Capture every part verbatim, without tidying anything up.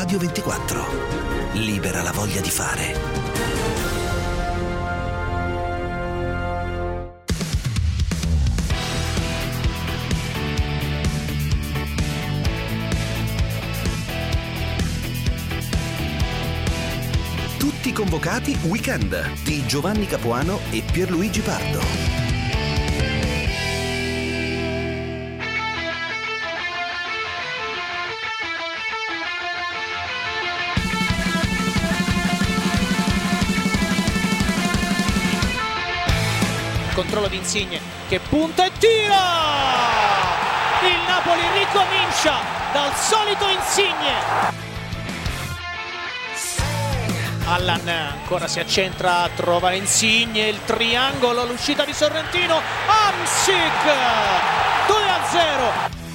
Radio ventiquattro. Libera la voglia di fare. Tutti convocati Weekend di Giovanni Capuano e Pierluigi Pardo. Controllo di Insigne che punta e tira! Il Napoli ricomincia dal solito Insigne. Allan ancora si accentra, trova Insigne, il triangolo, l'uscita di Sorrentino, Hamsik, due a zero.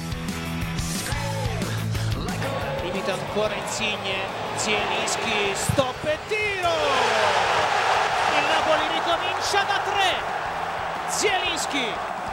Limita ancora Insigne, Zielinski, stop e tiro. Il Napoli ricomincia da tre. Zielinski.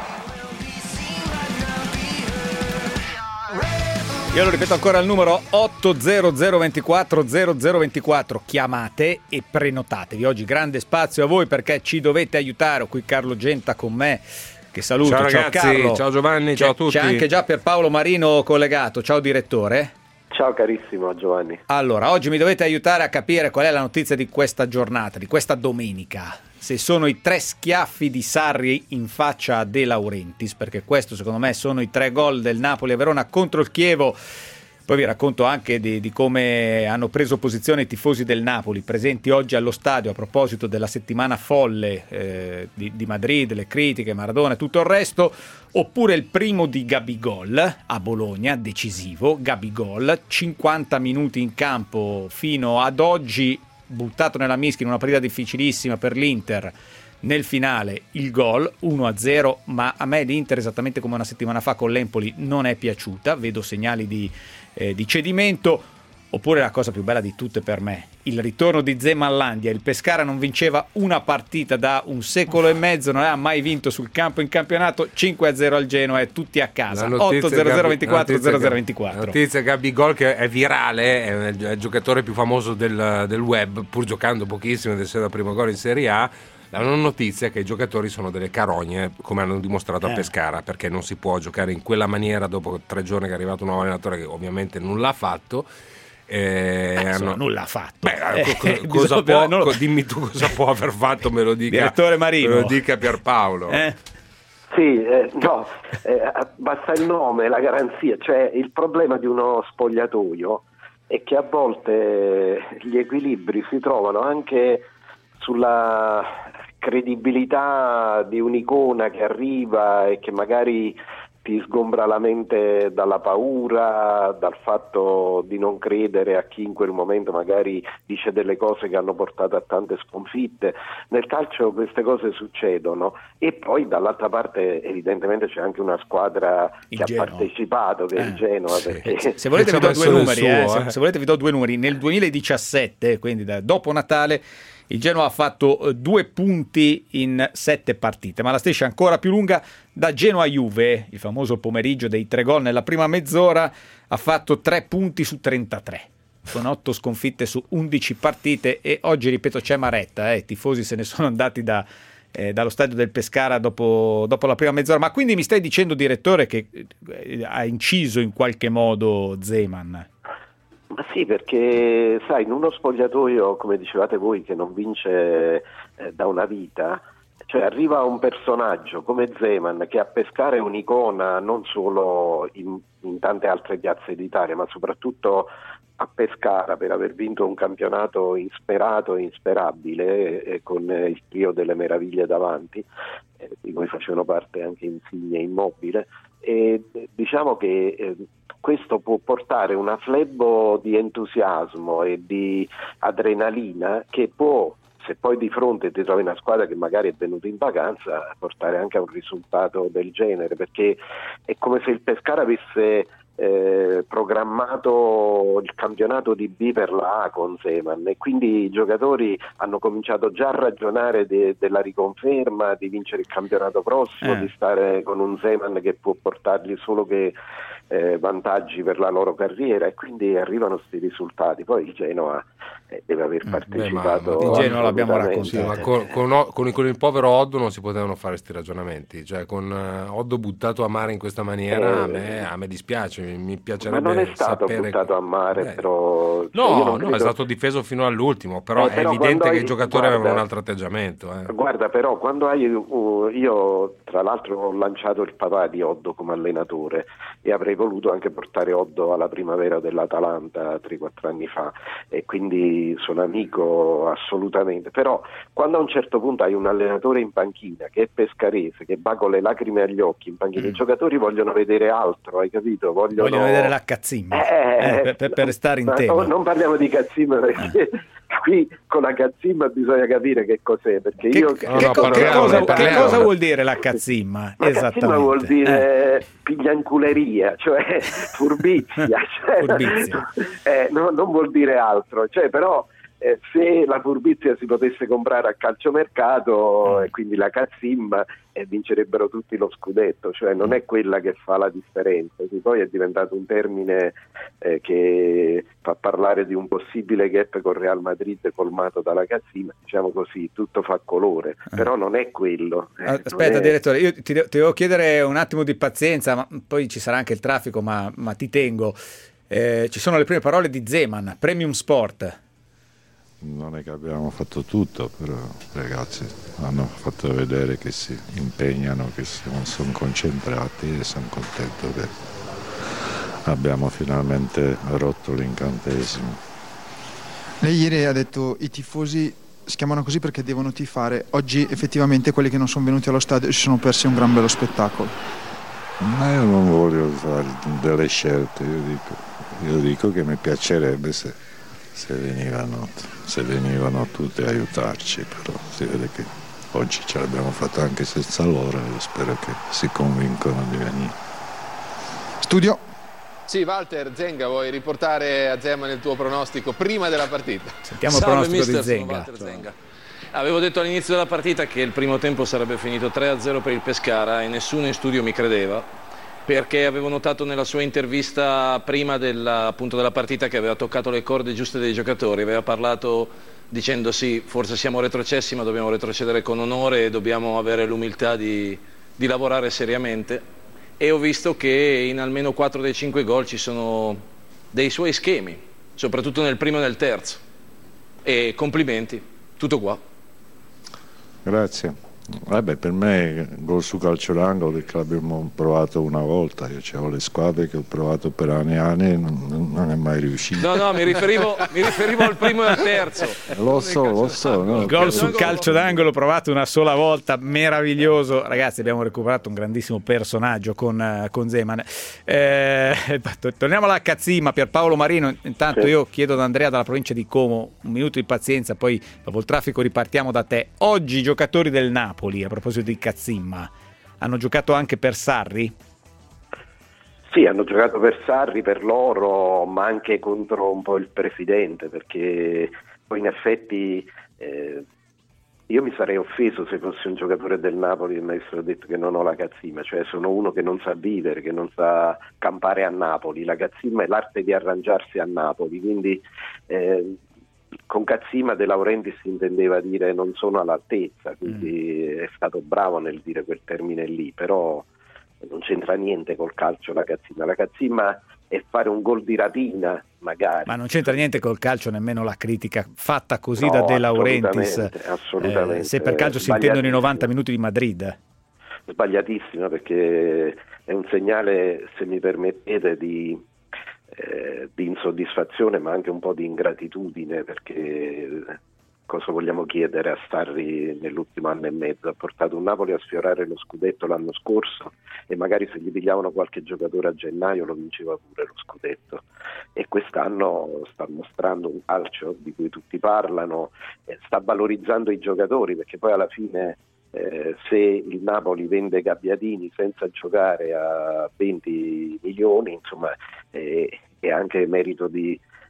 Io lo ripeto ancora il numero otto zero zero due quattro zero zero due quattro, chiamate e prenotatevi. Oggi grande spazio a voi perché ci dovete aiutare. Ho qui Carlo Genta con me, che saluto. Ciao ragazzi, ciao Carlo. Ciao Giovanni, ciao a tutti. C'è anche già Pierpaolo Marino collegato, ciao direttore. Ciao carissimo Giovanni. Allora, oggi mi dovete aiutare a capire qual è la notizia di questa giornata, di questa domenica. Se sono i tre schiaffi di Sarri in faccia a De Laurentiis, perché questo secondo me sono i tre gol del Napoli a Verona contro il Chievo. Poi vi racconto anche di, di come hanno preso posizione i tifosi del Napoli presenti oggi allo stadio a proposito della settimana folle eh, di, di Madrid, le critiche, Maradona e tutto il resto. Oppure il primo di Gabigol a Bologna, decisivo, Gabigol, cinquanta minuti in campo fino ad oggi, buttato nella mischia in una partita difficilissima per l'Inter. Nel finale il gol uno a zero, ma a me l'Inter, esattamente come una settimana fa con l'Empoli, non è piaciuta, vedo segnali di, eh, di cedimento. Oppure la cosa più bella di tutte per me, il ritorno di Zemanlandia. Il Pescara non vinceva una partita da un secolo e mezzo, non ha mai vinto sul campo in campionato, cinque a zero al Genoa e tutti a casa. otto zero zero due quattro zero zero due quattro. La notizia Gabigol che è virale, è il giocatore più famoso del, del web, pur giocando pochissimo ed essendo il primo gol in Serie A. La non notizia è che i giocatori sono delle carogne, come hanno dimostrato a Pescara, perché non si può giocare in quella maniera dopo tre giorni che è arrivato un nuovo allenatore che ovviamente non l'ha fatto. Eh, eh, insomma, hanno... nulla ha fatto. Beh, eh, co- cosa può, non lo... dimmi tu cosa può aver fatto, me lo dica. Direttore Marino. Me lo dica Pierpaolo. Eh? Sì, eh, no, eh, basta il nome, la garanzia. Cioè, il problema di uno spogliatoio è che a volte gli equilibri si trovano anche sulla credibilità di un'icona che arriva e che magari ti sgombra la mente dalla paura, dal fatto di non credere a chi in quel momento magari dice delle cose che hanno portato a tante sconfitte. Nel calcio queste cose succedono e poi dall'altra parte evidentemente c'è anche una squadra il che Genoa. ha partecipato, che è il Genoa. Sì. Perché... Se volete vi do due numeri, suo, eh. eh. Se, se volete vi do due numeri. Nel duemiladiciassette, quindi da, dopo Natale, il Genoa ha fatto due punti in sette partite, ma la striscia è ancora più lunga. Da Genoa-Juve, il famoso pomeriggio dei tre gol nella prima mezz'ora, ha fatto tre punti su trentatré, con otto sconfitte su undici partite. E oggi, ripeto, c'è Maretta, eh. i tifosi se ne sono andati da, eh, dallo stadio del Pescara dopo, dopo la prima mezz'ora. Ma quindi mi stai dicendo, direttore, che eh, ha inciso in qualche modo Zeman? Ma sì, perché sai, in uno spogliatoio, come dicevate voi, che non vince eh, da una vita, cioè arriva un personaggio come Zeman che a Pescara è un'icona non solo in, in tante altre piazze d'Italia, ma soprattutto a Pescara per aver vinto un campionato insperato e insperabile eh, con eh, il trio delle meraviglie davanti, eh, di cui facevano parte anche Insigne e Immobile. E diciamo che eh, questo può portare una flebo di entusiasmo e di adrenalina che può, se poi di fronte ti trovi una squadra che magari è venuta in vacanza, portare anche a un risultato del genere, perché è come se il Pescara avesse eh, programmato il campionato di B per la A con Zeman, e quindi i giocatori hanno cominciato già a ragionare de- della riconferma, di vincere il campionato prossimo, eh. di stare con un Zeman che può portargli solo che eh, vantaggi per la loro carriera, e quindi arrivano questi risultati. Poi il Genoa eh, deve aver partecipato. Beh, ma, ma il Genoa l'abbiamo raccontato. Sì, ma con, con, con, con il povero Oddo non si potevano fare questi ragionamenti, cioè con uh, Oddo buttato a mare in questa maniera eh, a, me, a me dispiace, mi, mi piacerebbe ma non è stato sapere... buttato a mare, eh. però no, cioè no, credo... è stato difeso fino all'ultimo, però eh, è però evidente hai... che i giocatori guarda, avevano un altro atteggiamento. Eh. Guarda, però quando hai uh, io tra l'altro ho lanciato il papà di Oddo come allenatore e avrei voluto anche portare Oddo alla primavera dell'Atalanta tre quattro anni fa, e quindi sono amico assolutamente, però quando a un certo punto hai un allenatore in panchina che è pescarese, che va con le lacrime agli occhi in panchina, mm. i giocatori vogliono vedere altro, hai capito? Vogliono, vogliono vedere la cazzimma, eh, eh, per, per, per restare in tema. No, non parliamo di cazzimma perché eh. qui con la cazzimma bisogna capire che cos'è, perché che, io che, no, che, no, co- che, cosa, che cosa vuol dire la cazzimma? La cazzimma vuol dire eh. piglianculeria, cioè furbizia, cioè, furbizia. Eh, no, non vuol dire altro, cioè però eh, se la furbizia si potesse comprare a calciomercato, mm. e quindi la cazzimma, e vincerebbero tutti lo scudetto, cioè non è quella che fa la differenza. Sì, poi è diventato un termine eh, che fa parlare di un possibile gap con Real Madrid colmato dalla cazzimma, diciamo così, tutto fa colore, eh. però non è quello. Eh, Aspetta è... direttore, io ti, ti devo chiedere un attimo di pazienza, ma poi ci sarà anche il traffico, ma, ma ti tengo. Eh, ci sono le prime parole di Zeman, Premium Sport. Non è che abbiamo fatto tutto, però ragazzi hanno fatto vedere che si impegnano, che sono, sono concentrati, e sono contento che abbiamo finalmente rotto l'incantesimo. Lei ieri ha detto i tifosi si chiamano così perché devono tifare. Oggi effettivamente quelli che non sono venuti allo stadio si sono persi un gran bello spettacolo. Ma io non voglio fare delle scelte, io dico, io dico che mi piacerebbe se Se venivano, se venivano tutti a aiutarci, però si vede che oggi ce l'abbiamo fatta anche senza loro, e spero che si convincono di venire. Studio. Sì, Walter, Zenga, vuoi riportare a Zeman il tuo pronostico prima della partita? Sentiamo il pronostico di Zenga. Zenga. Avevo detto all'inizio della partita che il primo tempo sarebbe finito tre a zero per il Pescara e nessuno in studio mi credeva, perché avevo notato nella sua intervista prima della, appunto della partita che aveva toccato le corde giuste dei giocatori, aveva parlato dicendo sì, forse siamo retrocessi ma dobbiamo retrocedere con onore e dobbiamo avere l'umiltà di, di lavorare seriamente, e ho visto che in almeno quattro dei cinque gol ci sono dei suoi schemi, soprattutto nel primo e nel terzo, e complimenti, tutto qua. Grazie. Vabbè, per me gol su calcio d'angolo che l'abbiamo provato una volta, io c'avevo le squadre che ho provato per anni e anni e non, non è mai riuscito. No, no, mi riferivo, mi riferivo al primo e al terzo. Lo so, lo so. No? Il gol sul calcio d'angolo provato una sola volta, meraviglioso. Ragazzi, abbiamo recuperato un grandissimo personaggio con, uh, con Zeman. Eh, torniamo alla cazzimma, Pierpaolo Marino. Intanto io chiedo ad Andrea dalla provincia di Como un minuto di pazienza, poi dopo il traffico ripartiamo da te. Oggi i giocatori del Napoli, a proposito di cazzimma, hanno giocato anche per Sarri? Sì, hanno giocato per Sarri, per loro, ma anche contro un po' il presidente, perché poi in effetti eh, io mi sarei offeso se fossi un giocatore del Napoli e mi avessero detto che non ho la cazzimma, cioè sono uno che non sa vivere, che non sa campare a Napoli. La cazzimma è l'arte di arrangiarsi a Napoli, quindi eh, con cazzimma De Laurentiis si intendeva dire non sono all'altezza, quindi mm. è stato bravo nel dire quel termine lì, però non c'entra niente col calcio la cazzimma. La cazzimma è fare un gol di rapina, magari. Ma non c'entra niente col calcio nemmeno la critica fatta così no, da De Laurentiis. Assolutamente, assolutamente. Eh, se per calcio si intendono i novanta minuti di Madrid. Sbagliatissimo, perché è un segnale, se mi permettete, di Eh, di insoddisfazione, ma anche un po' di ingratitudine, perché cosa vogliamo chiedere a Sarri nell'ultimo anno e mezzo? Ha portato un Napoli a sfiorare lo scudetto l'anno scorso e magari se gli pigliavano qualche giocatore a gennaio lo vinceva pure lo scudetto, e quest'anno sta mostrando un calcio di cui tutti parlano, eh, sta valorizzando i giocatori, perché poi alla fine Eh, se il Napoli vende Gabbiadini senza giocare a venti milioni, insomma, eh, è anche merito di,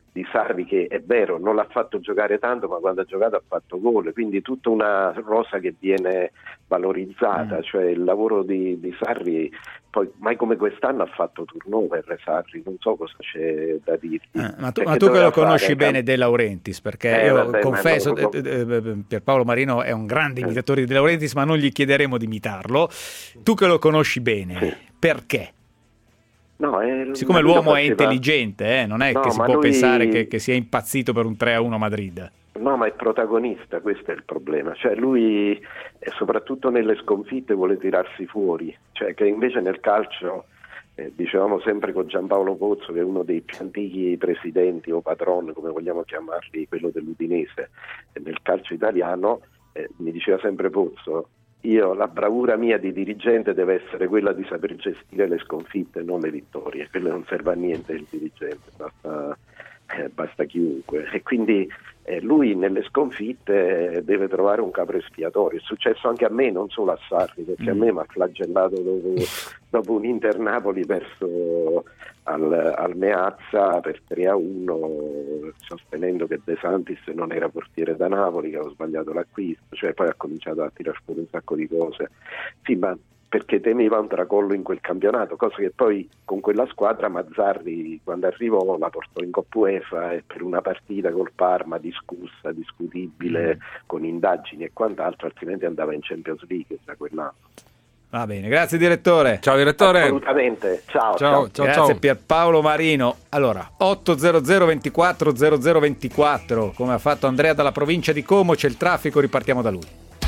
di Sarri, che è vero non l'ha fatto giocare tanto, ma quando ha giocato ha fatto gol, quindi tutta una rosa che viene valorizzata, mm. cioè il lavoro di, di Sarri, poi mai come quest'anno ha fatto turnover Sarri, non so cosa c'è da dirti. Eh, ma tu, ma tu che lo conosci bene De Laurentiis, perché eh, io vabbè, confesso lo... eh, Pierpaolo Marino è un grande imitatore di De Laurentiis, ma non gli chiederemo di imitarlo. Tu che lo conosci bene, sì. perché? No, è, siccome l'uomo faceva... è intelligente, eh, non è no, che si può lui... pensare che, che sia impazzito per un tre a uno a Madrid. No, ma è protagonista, questo è il problema. Cioè lui, eh, soprattutto nelle sconfitte, vuole tirarsi fuori. Cioè che invece nel calcio, eh, dicevamo sempre con Giampaolo Pozzo, che è uno dei più antichi presidenti o patron, come vogliamo chiamarli, quello dell'Udinese, e nel calcio italiano, eh, mi diceva sempre Pozzo, io la bravura mia di dirigente deve essere quella di saper gestire le sconfitte, non le vittorie. Quello non serve a niente il dirigente, basta, eh, basta chiunque. E quindi eh, lui nelle sconfitte deve trovare un capro espiatorio. È successo anche a me, non solo a Sarri, perché mm. a me mi ha flagellato dopo, dopo un Inter-Napoli perso al, al Meazza per tre a uno, sostenendo che De Santis non era portiere da Napoli, che aveva sbagliato l'acquisto, cioè poi ha cominciato a tirar fuori un sacco di cose. Sì, ma perché temeva un tracollo in quel campionato, cosa che poi con quella squadra Mazzarri quando arrivò la portò in Coppa UEFA e per una partita col Parma discussa, discutibile, mm. con indagini e quant'altro, altrimenti andava in Champions League da quell'anno. Va bene, grazie direttore. Ciao direttore. Assolutamente, ciao. Ciao, ciao, grazie ciao. Pierpaolo Marino. Allora, otto zero zero ventiquattro zero zero ventiquattro, come ha fatto Andrea dalla provincia di Como, c'è il traffico, ripartiamo da lui.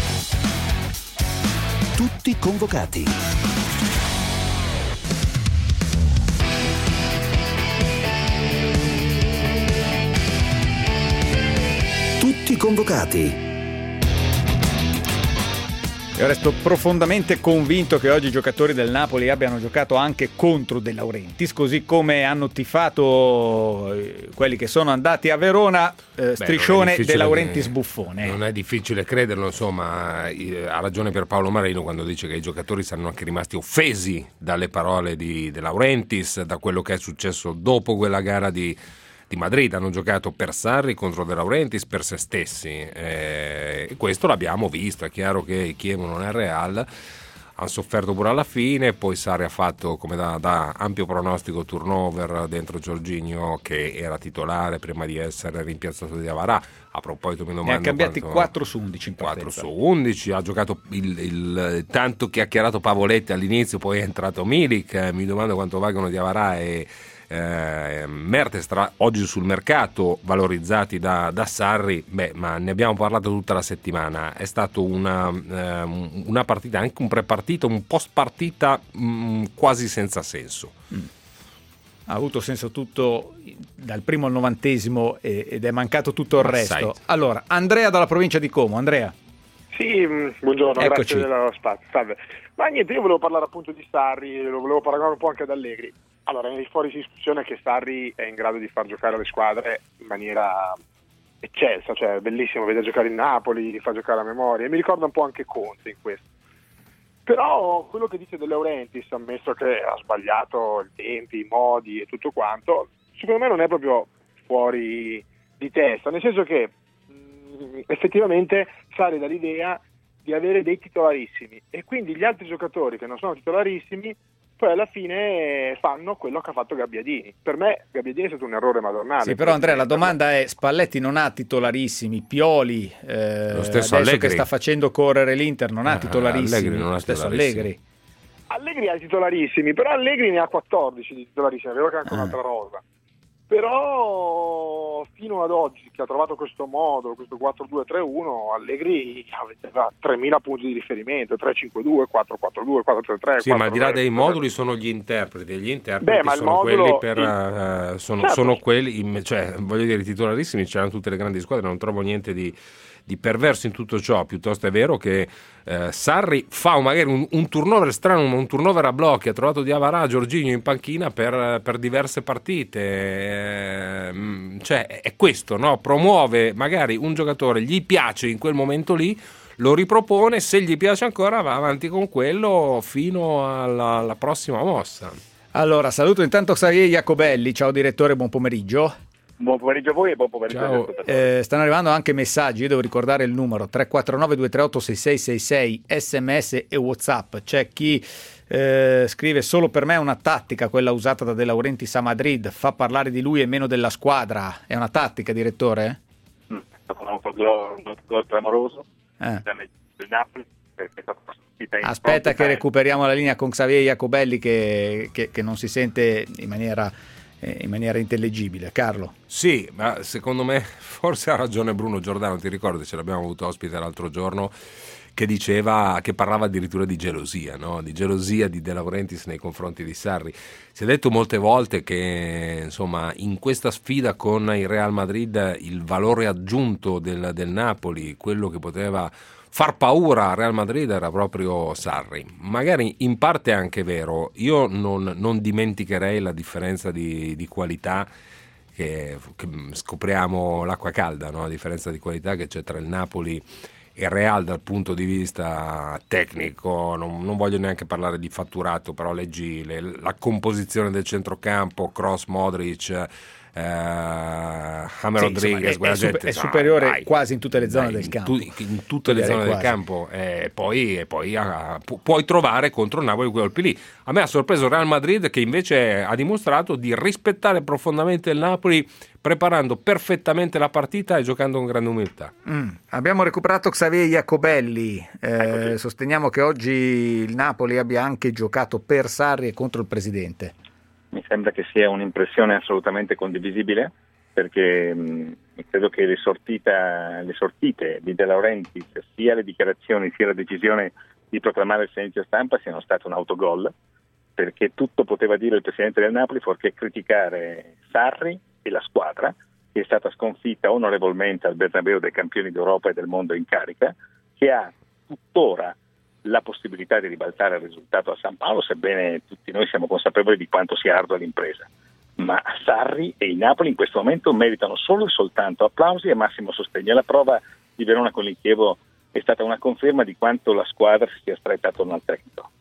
Tutti convocati. Tutti convocati. Io resto profondamente convinto che oggi i giocatori del Napoli abbiano giocato anche contro De Laurentiis, così come hanno tifato quelli che sono andati a Verona, eh, striscione De Laurentiis buffone. Non è difficile crederlo, insomma, ha ragione Pierpaolo Marino quando dice che i giocatori saranno anche rimasti offesi dalle parole di De Laurentiis, da quello che è successo dopo quella gara di di Madrid. Hanno giocato per Sarri contro De Laurentiis, per se stessi, e eh, questo l'abbiamo visto. È chiaro che Chievo non è Real, hanno sofferto pure alla fine, poi Sarri ha fatto, come da, da ampio pronostico, turnover dentro Jorginho, che era titolare prima di essere rimpiazzato di Diawara. A proposito mi domando, ne ha cambiati quanto... quattro su undici in quattro su undici, ha giocato il, il tanto chiacchierato Pavoletti all'inizio, poi è entrato Milik. Mi domando quanto valgono Diawara e Eh, Mertens tra oggi sul mercato, valorizzati da, da Sarri. Beh, ma ne abbiamo parlato tutta la settimana. È stato una, eh, una partita, anche un pre-partita, un post-partita mh, quasi senza senso. Mm. Ha avuto senso tutto dal primo al novantesimo ed è mancato tutto il ma resto. Sai. Allora, Andrea dalla provincia di Como. Andrea. Sì, buongiorno, Eccoci. Grazie dello spazio. Salve. Ma niente, io volevo parlare appunto di Sarri, lo volevo paragonare un po' anche ad Allegri. Allora, è fuori discussione che Sarri è in grado di far giocare le squadre in maniera eccelsa, cioè è bellissimo vedere giocare in Napoli, li fa giocare a memoria, e mi ricorda un po' anche Conte in questo. Però quello che dice De Laurentiis, ammesso che ha sbagliato i tempi, i modi e tutto quanto, secondo me non è proprio fuori di testa, nel senso che mh, effettivamente Sarri dà l'idea di avere dei titolarissimi e quindi gli altri giocatori che non sono titolarissimi poi alla fine fanno quello che ha fatto Gabbiadini. Per me Gabbiadini è stato un errore madornale. Sì, però Andrea, la domanda è: Spalletti non ha titolarissimi, Pioli eh, lo stesso adesso Allegri, che sta facendo correre l'Inter, non ha titolarissimi. Allegri non ha lo stesso titolarissimi. Allegri. Allegri ha i titolarissimi, però Allegri ne ha quattordici di titolarissimi, è vero che ha anche ah. un'altra rosa. Però fino ad oggi, che ha trovato questo modo, questo quattro due tre uno, Allegri aveva tremila punti di riferimento, tre cinque due, quattro quattro due, quattro tre tre. Sì, ma al di là dei moduli sono gli interpreti, gli interpreti Beh, ma sono modulo, quelli per il... uh, sono, certo. sono quelli, cioè voglio dire, i titolarissimi c'erano tutte le grandi squadre, non trovo niente di di perverso in tutto ciò. Piuttosto è vero che eh, Sarri fa magari un, un turnover strano, un turnover a blocchi, ha trovato Diawara, Jorginho in panchina per, per diverse partite, eh, cioè è questo, no? Promuove magari un giocatore, gli piace in quel momento lì, lo ripropone, se gli piace ancora va avanti con quello fino alla, alla prossima mossa. Allora, saluto intanto Xavier Jacobelli. Ciao direttore, buon pomeriggio. Buon pomeriggio a voi e buon pomeriggio agli ascoltatori. Eh, stanno arrivando anche messaggi, io devo ricordare il numero tre quattro nove due tre otto sei sei sei sei, sms e WhatsApp. C'è chi eh, scrive: solo per me è una tattica quella usata da De Laurentiis a Madrid, fa parlare di lui e meno della squadra. È una tattica, direttore? Mm, è stato un autogol, un autogol clamoroso eh. del Napoli, perché è stata in aspetta che recuperiamo la linea con Xavier Jacobelli che, che, che non si sente in maniera in maniera intellegibile. Carlo? Sì, ma secondo me forse ha ragione Bruno Giordano, ti ricordi, ce l'abbiamo avuto ospite l'altro giorno, che diceva, che parlava addirittura di gelosia, no? Di gelosia di De Laurentiis nei confronti di Sarri. Si è detto molte volte che insomma in questa sfida con il Real Madrid il valore aggiunto del, del Napoli, quello che poteva far paura a Real Madrid era proprio Sarri. Magari in parte è anche vero, io non, non dimenticherei la differenza di, di qualità che, che scopriamo l'acqua calda, no? La differenza di qualità che c'è tra il Napoli e il Real dal punto di vista tecnico. Non, non voglio neanche parlare di fatturato, però leggi le, la composizione del centrocampo, Kroos, Modric, Eh, James sì, Rodriguez, insomma, è, è, gente, super, è superiore no, dai, quasi in tutte le zone dai, del campo, in, tu, in tutte le zone quasi. del campo e poi, e poi ah, pu- puoi trovare contro il Napoli quei colpi lì. A me ha sorpreso il Real Madrid, che invece ha dimostrato di rispettare profondamente il Napoli, preparando perfettamente la partita e giocando con grande umiltà. Mm. Abbiamo recuperato Xavier Jacobelli, eh, sosteniamo che oggi il Napoli abbia anche giocato per Sarri e contro il presidente. Mi sembra che sia un'impressione assolutamente condivisibile, perché mh, credo che le, sortita, le sortite di De Laurentiis, sia le dichiarazioni sia la decisione di proclamare il silenzio stampa, siano state un autogol, perché tutto poteva dire il presidente del Napoli fuorché criticare Sarri e la squadra, che è stata sconfitta onorevolmente al Bernabéu dai campioni d'Europa e del mondo in carica, che ha tuttora la possibilità di ribaltare il risultato a San Paolo, sebbene tutti noi siamo consapevoli di quanto sia ardua l'impresa. Ma Sarri e il Napoli in questo momento meritano solo e soltanto applausi e massimo sostegno. La prova di Verona con il Chievo è stata una conferma di quanto la squadra si sia stretta attorno al tecnico.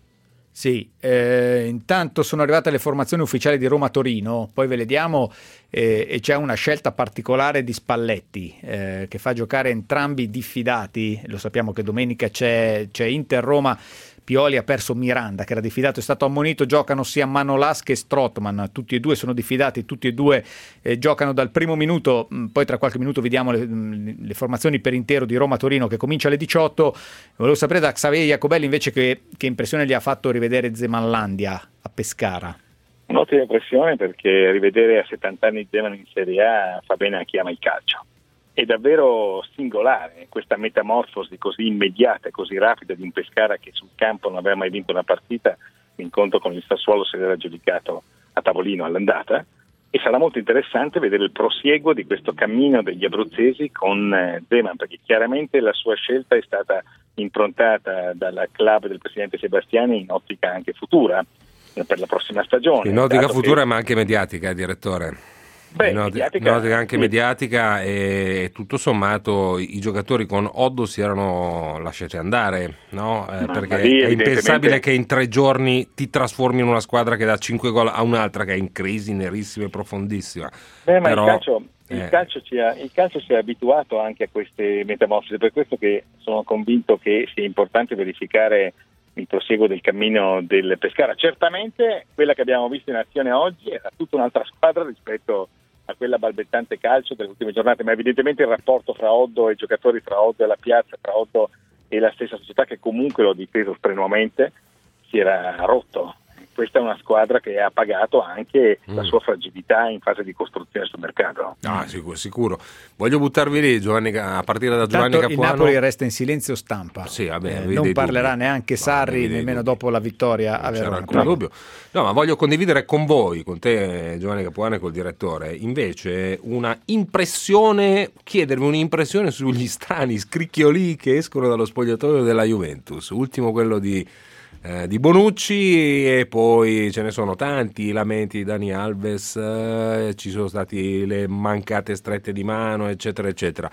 Sì, eh, intanto sono arrivate le formazioni ufficiali di Roma-Torino, poi ve le diamo, eh, e c'è una scelta particolare di Spalletti eh, che fa giocare entrambi diffidati. Lo sappiamo che domenica c'è, c'è Inter-Roma, Pioli ha perso Miranda che era diffidato, è stato ammonito, giocano sia Manolas che Strootman, tutti e due sono diffidati, tutti e due eh, giocano dal primo minuto, poi tra qualche minuto vediamo le, le formazioni per intero di Roma-Torino che comincia alle diciotto. Volevo sapere da Xavier Jacobelli invece che, che impressione gli ha fatto rivedere Zemanlandia a Pescara. Un'ottima impressione, perché rivedere a settanta anni Zeman in Serie A fa bene a chi ama il calcio. È davvero singolare questa metamorfosi così immediata e così rapida di un Pescara che sul campo non aveva mai vinto una partita. L'incontro con il Sassuolo si era giudicato a tavolino all'andata, e sarà molto interessante vedere il prosieguo di questo cammino degli abruzzesi con Zeman, perché chiaramente la sua scelta è stata improntata dal club del presidente Sebastiani in ottica anche futura per la prossima stagione. In ottica futura che... ma anche mediatica, direttore. Beh, in mediatica, ottica anche sì. mediatica, e tutto sommato i giocatori con Oddo si erano lasciati andare, no? Eh, no, perché lì, è impensabile evidentemente... che in tre giorni ti trasformi in una squadra che dà cinque gol a un'altra che è in crisi nerissima e profondissima. Beh, ma Però, il, calcio, eh... il, calcio ci ha, il calcio si è abituato anche a queste metamorfosi, per questo che sono convinto che sia importante verificare il proseguo del cammino del Pescara. Certamente quella che abbiamo visto in azione oggi era tutta un'altra squadra rispetto a quella balbettante calcio delle ultime giornate, ma evidentemente il rapporto fra Oddo e i giocatori, fra Oddo e la piazza, fra Oddo e la stessa società, che comunque l'ho difeso strenuamente, si era rotto. Questa è una squadra che ha pagato anche mm. la sua fragilità in fase di costruzione sul mercato. Ah, sicuro, sicuro. Voglio buttarvi lì, Giovanni, a partire da Giovanni Tanto Capuano. il Napoli resta in silenzio stampa. Sì, vabbè, eh, non parlerà dubbi. neanche Sarri, no, nemmeno dopo la vittoria a Verona. C'era alcun dubbio. No, ma voglio condividere con voi, con te Giovanni Capuano e col direttore, invece una impressione, chiedervi un'impressione sugli strani scricchioli che escono dallo spogliatoio della Juventus. Ultimo quello di Eh, di Bonucci, e poi ce ne sono tanti lamenti di Dani Alves, eh, ci sono stati le mancate strette di mano, eccetera eccetera.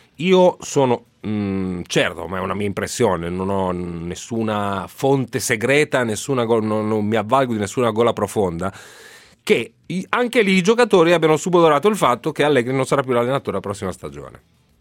Io sono mh, certo, ma è una mia impressione, non ho nessuna fonte segreta, nessuna go- non, non mi avvalgo di nessuna gola profonda, che i, anche lì i giocatori abbiano subodorato il fatto che Allegri non sarà più l'allenatore la prossima stagione.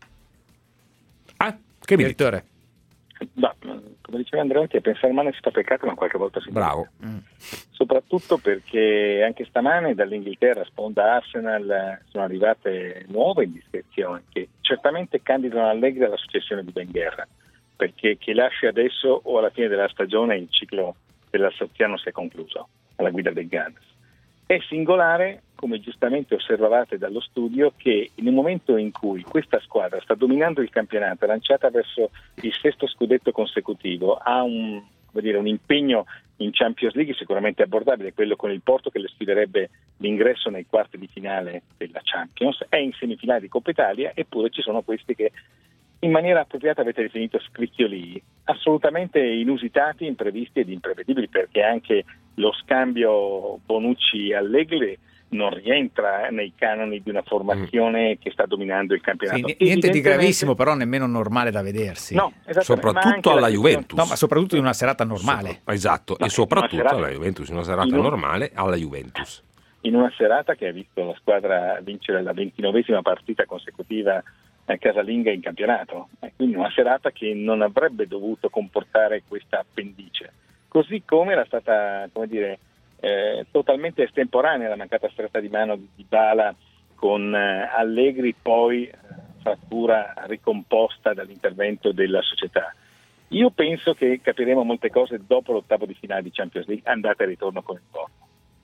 Ah, che mi dite? No, come diceva Andreotti, a pensare male si fa peccato, ma qualche volta si bravo. Mm. Soprattutto perché anche stamane dall'Inghilterra, sponda Arsenal, sono arrivate nuove indiscrezioni che certamente candidano Allegri alla successione di Wenger, perché che lasci adesso o alla fine della stagione il ciclo dell'alsaziano si è concluso alla guida dei Gunners. È singolare, come giustamente osservavate dallo studio, che in un momento in cui questa squadra sta dominando il campionato, è lanciata verso il sesto scudetto consecutivo, ha un, come dire, un impegno in Champions League sicuramente abbordabile, quello con il Porto che le sfiderebbe l'ingresso nei quarti di finale della Champions, è in semifinale di Coppa Italia, eppure ci sono questi che in maniera appropriata avete definito scricchiolii, assolutamente inusitati, imprevisti ed imprevedibili, perché anche lo scambio Bonucci-Allegri non rientra nei canoni di una formazione mm. che sta dominando il campionato. Sì, niente di gravissimo, però nemmeno normale da vedersi. No, soprattutto alla Juventus. No, ma soprattutto in una serata normale. So, esatto, no, e soprattutto serata, alla Juventus, in una serata in un... normale alla Juventus. In una serata che ha visto la squadra vincere la ventinovesima partita consecutiva casalinga in campionato, quindi una serata che non avrebbe dovuto comportare questa appendice, così come era stata, come dire, eh, totalmente estemporanea la mancata stretta di mano di Dybala con eh, Allegri, poi eh, frattura ricomposta dall'intervento della società. Io penso che capiremo molte cose dopo l'ottavo di finale di Champions League, andata e ritorno con il Porto.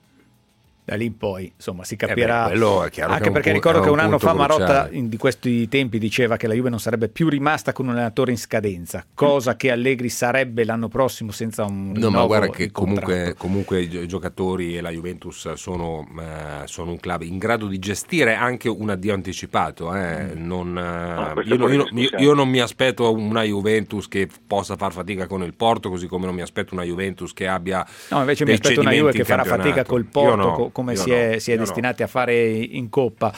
Da lì in poi, insomma, si capirà. Eh beh, è chiaro, anche che perché un ricordo pu- che un anno fa cruciale. Marotta in, di questi tempi diceva che la Juve non sarebbe più rimasta con un allenatore in scadenza, cosa che Allegri sarebbe l'anno prossimo senza un no, ma guarda che contratto. comunque, comunque i giocatori e la Juventus sono, eh, sono un club in grado di gestire anche un addio anticipato. Eh. Non, no, io, io, io, io non mi aspetto una Juventus che possa far fatica con il Porto, così come non mi aspetto una Juventus che abbia no, invece mi aspetto una Juve che farà fatica col Porto, no, come si è, no, si è no. destinati a fare in Coppa.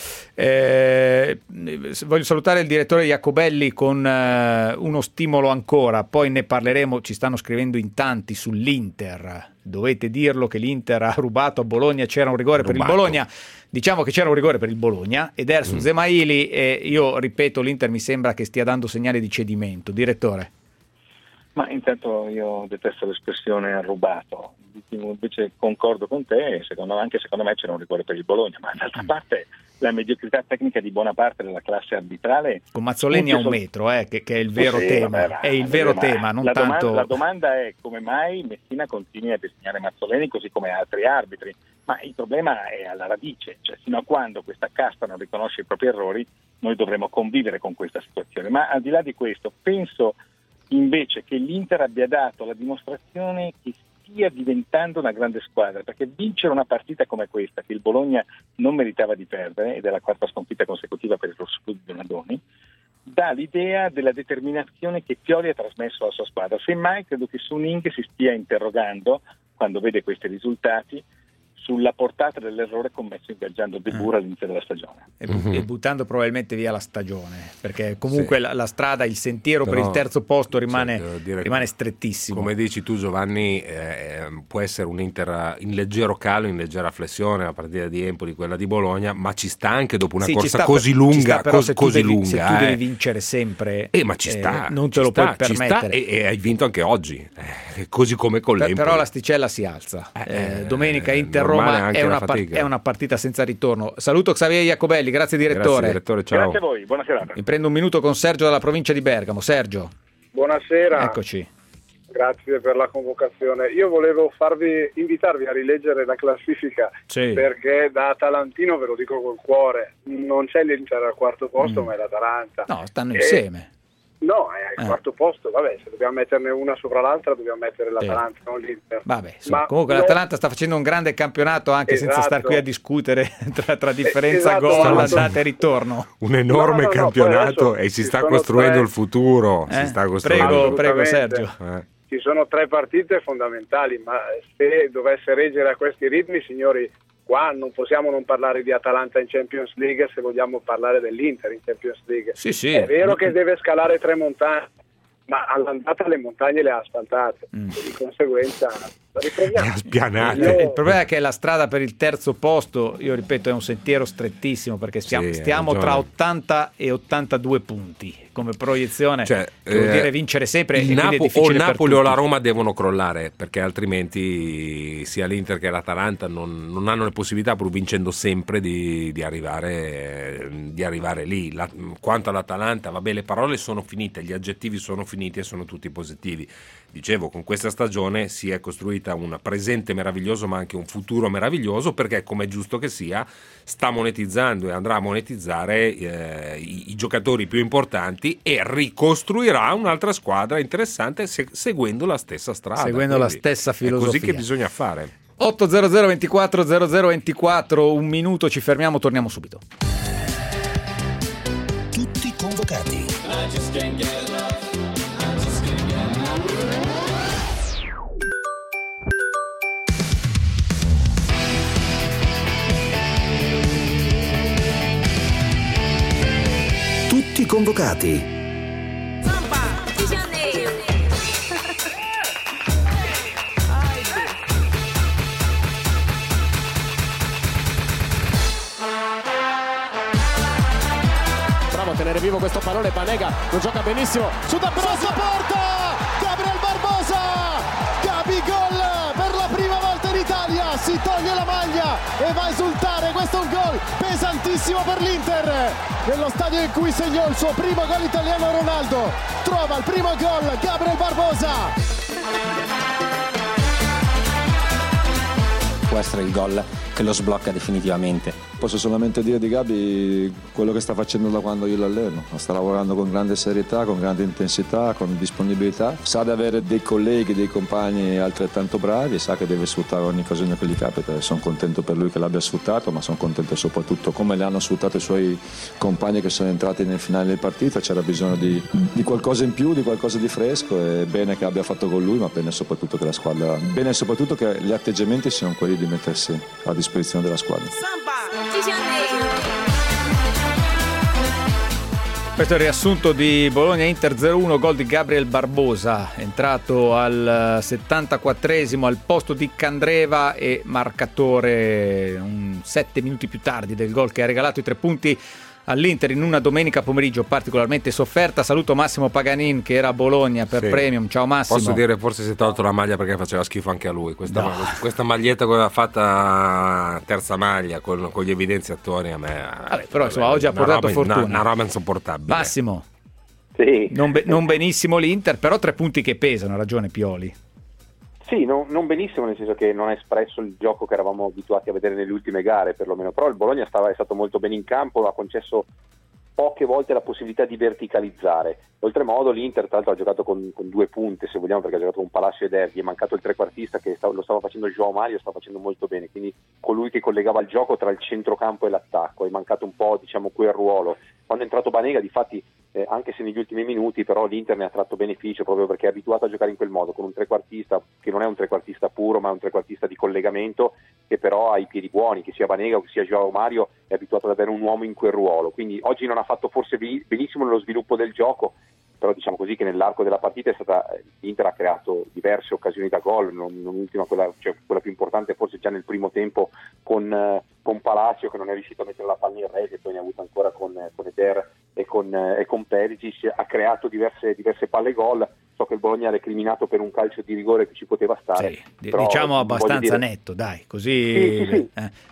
Eh, voglio salutare il direttore Jacobelli con eh, uno stimolo ancora, poi ne parleremo. Ci stanno scrivendo in tanti sull'Inter. Dovete dirlo che l'Inter ha rubato a Bologna, c'era un rigore rubato. per il Bologna. Diciamo che c'era un rigore per il Bologna ed era su mm. Zemaili e io ripeto, l'Inter mi sembra che stia dando segnali di cedimento. Direttore. Ma intanto io detesto l'espressione rubato, invece concordo con te, secondo, anche secondo me c'era un rigore per il Bologna, ma d'altra parte la mediocrità tecnica di buona parte della classe arbitrale... Con Mazzoleni a un sol- metro, eh, che, che è il vero sì, tema, vabbè, è il vero tema, non la tanto... Domanda, la domanda è come mai Messina continui a designare Mazzoleni così come altri arbitri, ma il problema è alla radice, cioè fino a quando questa casta non riconosce i propri errori noi dovremo convivere con questa situazione, ma al di là di questo penso... invece che l'Inter abbia dato la dimostrazione che stia diventando una grande squadra, perché vincere una partita come questa, che il Bologna non meritava di perdere, ed è la quarta sconfitta consecutiva per il Rossoneri di Donadoni, dà l'idea della determinazione che Pioli ha trasmesso alla sua squadra. Semmai credo che Suning si stia interrogando, quando vede questi risultati, sulla portata dell'errore commesso ingaggiando De Boer all'inizio della stagione e, bu- mm-hmm. e buttando probabilmente via la stagione, perché comunque sì. la, la strada, il sentiero Però, per il terzo posto rimane, cioè, rimane strettissimo. Come dici tu Giovanni, eh, può essere un Inter in leggero calo, in leggera flessione, la partita di Empoli, quella di Bologna, ma ci sta anche dopo una sì, corsa sta, così lunga, sta, però cos- se tu così devi, lunga se tu eh. devi vincere sempre eh, ma ci sta, eh, non te ci lo sta, puoi permettere sta, e, e hai vinto anche oggi, eh, così come con per, l'Empoli. però l'asticella si alza, eh, eh, domenica Inter-Roma è una, par- è una partita senza ritorno. Saluto Xavier Jacobelli, grazie direttore. Grazie, direttore, ciao. Grazie a voi, buona serata. Mi prendo un minuto con Sergio dalla provincia di Bergamo. Sergio. Buonasera. Eccoci. Grazie per la convocazione. Io volevo farvi invitarvi a rileggere la classifica sì. perché da atalantino, ve lo dico col cuore, non c'è l'Inter al quarto posto, mm. ma è l'Atalanta. No, stanno e... insieme. No, è al eh. quarto posto, vabbè, se dobbiamo metterne una sopra l'altra dobbiamo mettere l'Atalanta, eh. non l'Inter. Vabbè, insomma, Ma comunque no... l'Atalanta sta facendo un grande campionato anche esatto. senza star qui a discutere tra, tra differenza esatto, gol, esatto. andata e ritorno. Un enorme no, no, no, campionato no, e si sta costruendo tre... il futuro. Eh? Si sta costruendo. Prego, prego Sergio. Eh. Ci sono tre partite fondamentali, ma se dovesse reggere a questi ritmi, signori, qua non possiamo non parlare di Atalanta in Champions League se vogliamo parlare dell'Inter in Champions League. Sì, sì. È vero che deve scalare tre montagne, ma all'andata le montagne le ha asfaltate, mm. e di conseguenza riproviamo. Spianate. Io- Il problema è che la strada per il terzo posto, io ripeto, è un sentiero strettissimo, perché stiamo, Sì, stiamo hai tra ragione. ottanta e ottantadue punti come proiezione, Cioè, che vuol eh, dire vincere sempre. il e quindi è Napo- o difficile il per Napoli o tutti. la Roma devono crollare, perché altrimenti sia l'Inter che l'Atalanta non, non hanno le possibilità, pur vincendo sempre, di, di arrivare di arrivare lì. La- quanto all'Atalanta, vabbè, le parole sono finite, gli aggettivi sono finiti e sono tutti positivi. Dicevo, con questa stagione si è costruita un presente meraviglioso, ma anche un futuro meraviglioso, perché, come è giusto che sia, sta monetizzando e andrà a monetizzare eh, i, i giocatori più importanti e ricostruirà un'altra squadra interessante se- seguendo la stessa strada. Seguendo la Quindi stessa È filosofia. così che bisogna fare. ottocento ventiquattro zero zero ventiquattro, un minuto, ci fermiamo, torniamo subito. Tutti convocati. Tutti convocati. Bravo a tenere vivo questo pallone, Banega lo gioca benissimo su D'Ambrosio, porta Gabriel Barbosa, Gabigol per la prima volta in Italia, si toglie la maglia e va a esultare. Questo è un gol pesantissimo per l'Inter, nello stadio in cui segnò il suo primo gol italiano Ronaldo, trova il primo gol Gabriel Barbosa. Può essere il gol che lo sblocca definitivamente. Posso solamente dire di Gabi quello che sta facendo da quando io l'alleno. Sta lavorando con grande serietà, con grande intensità, con disponibilità. Sa di avere dei colleghi, dei compagni altrettanto bravi e sa che deve sfruttare ogni occasione che gli capita. Sono contento per lui che l'abbia sfruttato, ma sono contento soprattutto come le hanno sfruttato i suoi compagni che sono entrati nel finale del partita. C'era bisogno di, di qualcosa in più, di qualcosa di fresco, e bene che abbia fatto con lui, ma bene soprattutto che la squadra, bene soprattutto che gli atteggiamenti siano quelli di mettersi a disposizione della squadra. Questo è il riassunto di Bologna-Inter zero uno, gol di Gabriel Barbosa, entrato al settantaquattresimo al posto di Candreva e marcatore un sette minuti più tardi del gol che ha regalato i tre punti all'Inter in una domenica pomeriggio particolarmente sofferta. Saluto Massimo Paganin che era a Bologna per Sì. Premium. Ciao Massimo. Posso dire, forse si è tolto la maglia perché faceva schifo anche a lui. Questa, No. questa maglietta che aveva fatta terza maglia con, con gli evidenziatori a me. Vabbè, però insomma oggi ha una portato roba- fortuna. Una, una roba insopportabile. Massimo, Sì. non, be- non benissimo l'Inter, però tre punti che pesano, ha ragione Pioli. Sì, no- non benissimo, nel senso che non ha espresso il gioco che eravamo abituati a vedere nelle ultime gare, perlomeno. Però il Bologna stava, è stato molto bene in campo, ha concesso poche volte la possibilità di verticalizzare. Oltremodo l'Inter tra l'altro ha giocato con, con due punte, se vogliamo, perché ha giocato con Palacio ed Erdi, è mancato il trequartista che stava, lo stava facendo João Mario, stava facendo molto bene, quindi colui che collegava il gioco tra il centrocampo e l'attacco. È mancato un po', diciamo, quel ruolo. Quando è entrato Banega, difatti, eh, anche se negli ultimi minuti, però l'Inter ne ha tratto beneficio proprio perché è abituato a giocare in quel modo, con un trequartista che non è un trequartista puro, ma è un trequartista di collegamento, che però ha i piedi buoni, che sia Banega o che sia João Mario, è abituato ad avere un uomo in quel ruolo. Quindi oggi non ha fatto forse benissimo nello sviluppo del gioco, però diciamo così che nell'arco della partita è stata, l'Inter ha creato diverse occasioni da gol, non, non ultima quella, cioè quella più importante forse già nel primo tempo con, eh, con Palacio, che non è riuscito a mettere la palla in rete, poi ne ha avuto ancora con, con Eder e con, eh, e con Perisic, ha creato diverse, diverse palle gol. So che il Bologna ha recriminato per un calcio di rigore che ci poteva stare, Sì, però, diciamo abbastanza dire, netto, dai, così Sì, sì, sì. eh.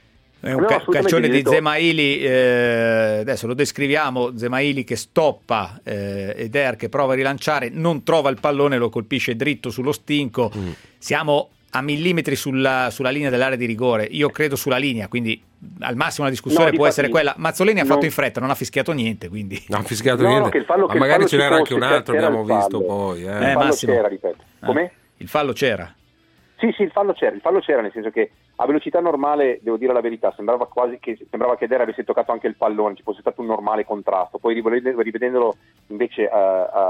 È un No, ca- assolutamente, calcione di detto- Zemaili, eh, adesso lo descriviamo, Zemaili che stoppa eh, Eder che prova a rilanciare, non trova il pallone, lo colpisce dritto sullo stinco. Mm. Siamo a millimetri sulla, sulla linea dell'area di rigore, io credo sulla linea, quindi al massimo la discussione No, può difatti, essere quella. Mazzoleni ha non- fatto in fretta, non ha fischiato niente, quindi Non ha fischiato No, no, niente. che il fallo- Ma che il magari fallo ce ci n'era anche fosse, un altro, c'era abbiamo il fallo. visto poi. Eh. il fallo Massimo. c'era, ripeto. Come? Eh, il fallo c'era. Sì, sì, il fallo c'era, il fallo c'era, nel senso che a velocità normale, devo dire la verità, sembrava quasi che sembrava che Eder avesse toccato anche il pallone, ci fosse stato un normale contrasto. Poi rivedendo- rivedendolo invece uh,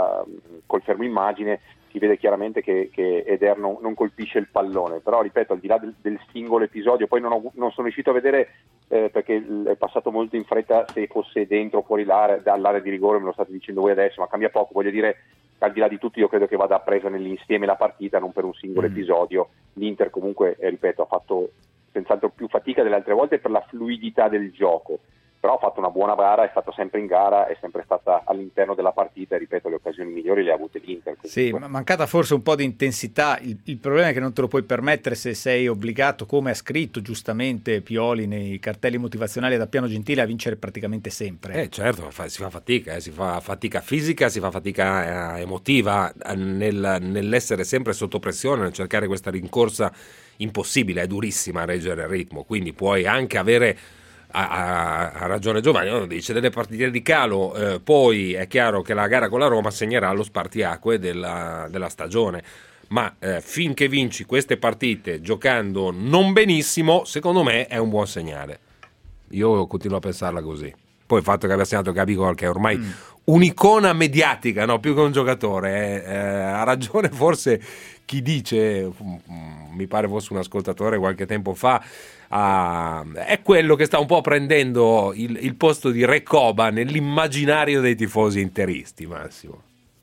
uh, col fermo immagine si vede chiaramente che, che Eder non, non colpisce il pallone. Però ripeto, al di là del, del singolo episodio, poi non, ho, non sono riuscito a vedere eh, perché è passato molto in fretta se fosse dentro o fuori l'area, dall'area di rigore, me lo state dicendo voi adesso, ma cambia poco, voglio dire. al di là di tutto io credo che vada presa nell'insieme la partita, non per un singolo Mm. episodio. L'Inter comunque, eh, ripeto, ha fatto senz'altro più fatica delle altre volte per la fluidità del gioco, però ha fatto una buona gara, è stato sempre in gara, è sempre stata all'interno della partita e ripeto le occasioni migliori le ha avute l'Inter. Sì, ma mancata forse un po' di intensità. Il, il problema è che non te lo puoi permettere se sei obbligato, come ha scritto giustamente Pioli nei cartelli motivazionali da Piano Gentile, a vincere praticamente sempre. Eh certo, fa- si fa fatica, eh, si fa fatica fisica, si fa fatica eh, emotiva eh, nel- nell'essere sempre sotto pressione, nel cercare questa rincorsa impossibile, è durissima a reggere il ritmo, quindi puoi anche avere, ha, ha- ha ragione Giovanni, no? Dice delle partite di calo, eh, poi è chiaro che la gara con la Roma segnerà lo spartiacque della, della stagione, ma eh, finché vinci queste partite giocando non benissimo, secondo me è un buon segnale. Io continuo a pensarla così. Poi il fatto che abbia segnato Gabigol, che è ormai mm. un'icona mediatica, no? Più che un giocatore, eh, eh, ha ragione forse chi dice, mm, mi pare fosse un ascoltatore qualche tempo fa, ah, è quello che sta un po' prendendo il, il posto di Recoba nell'immaginario dei tifosi interisti, Massimo.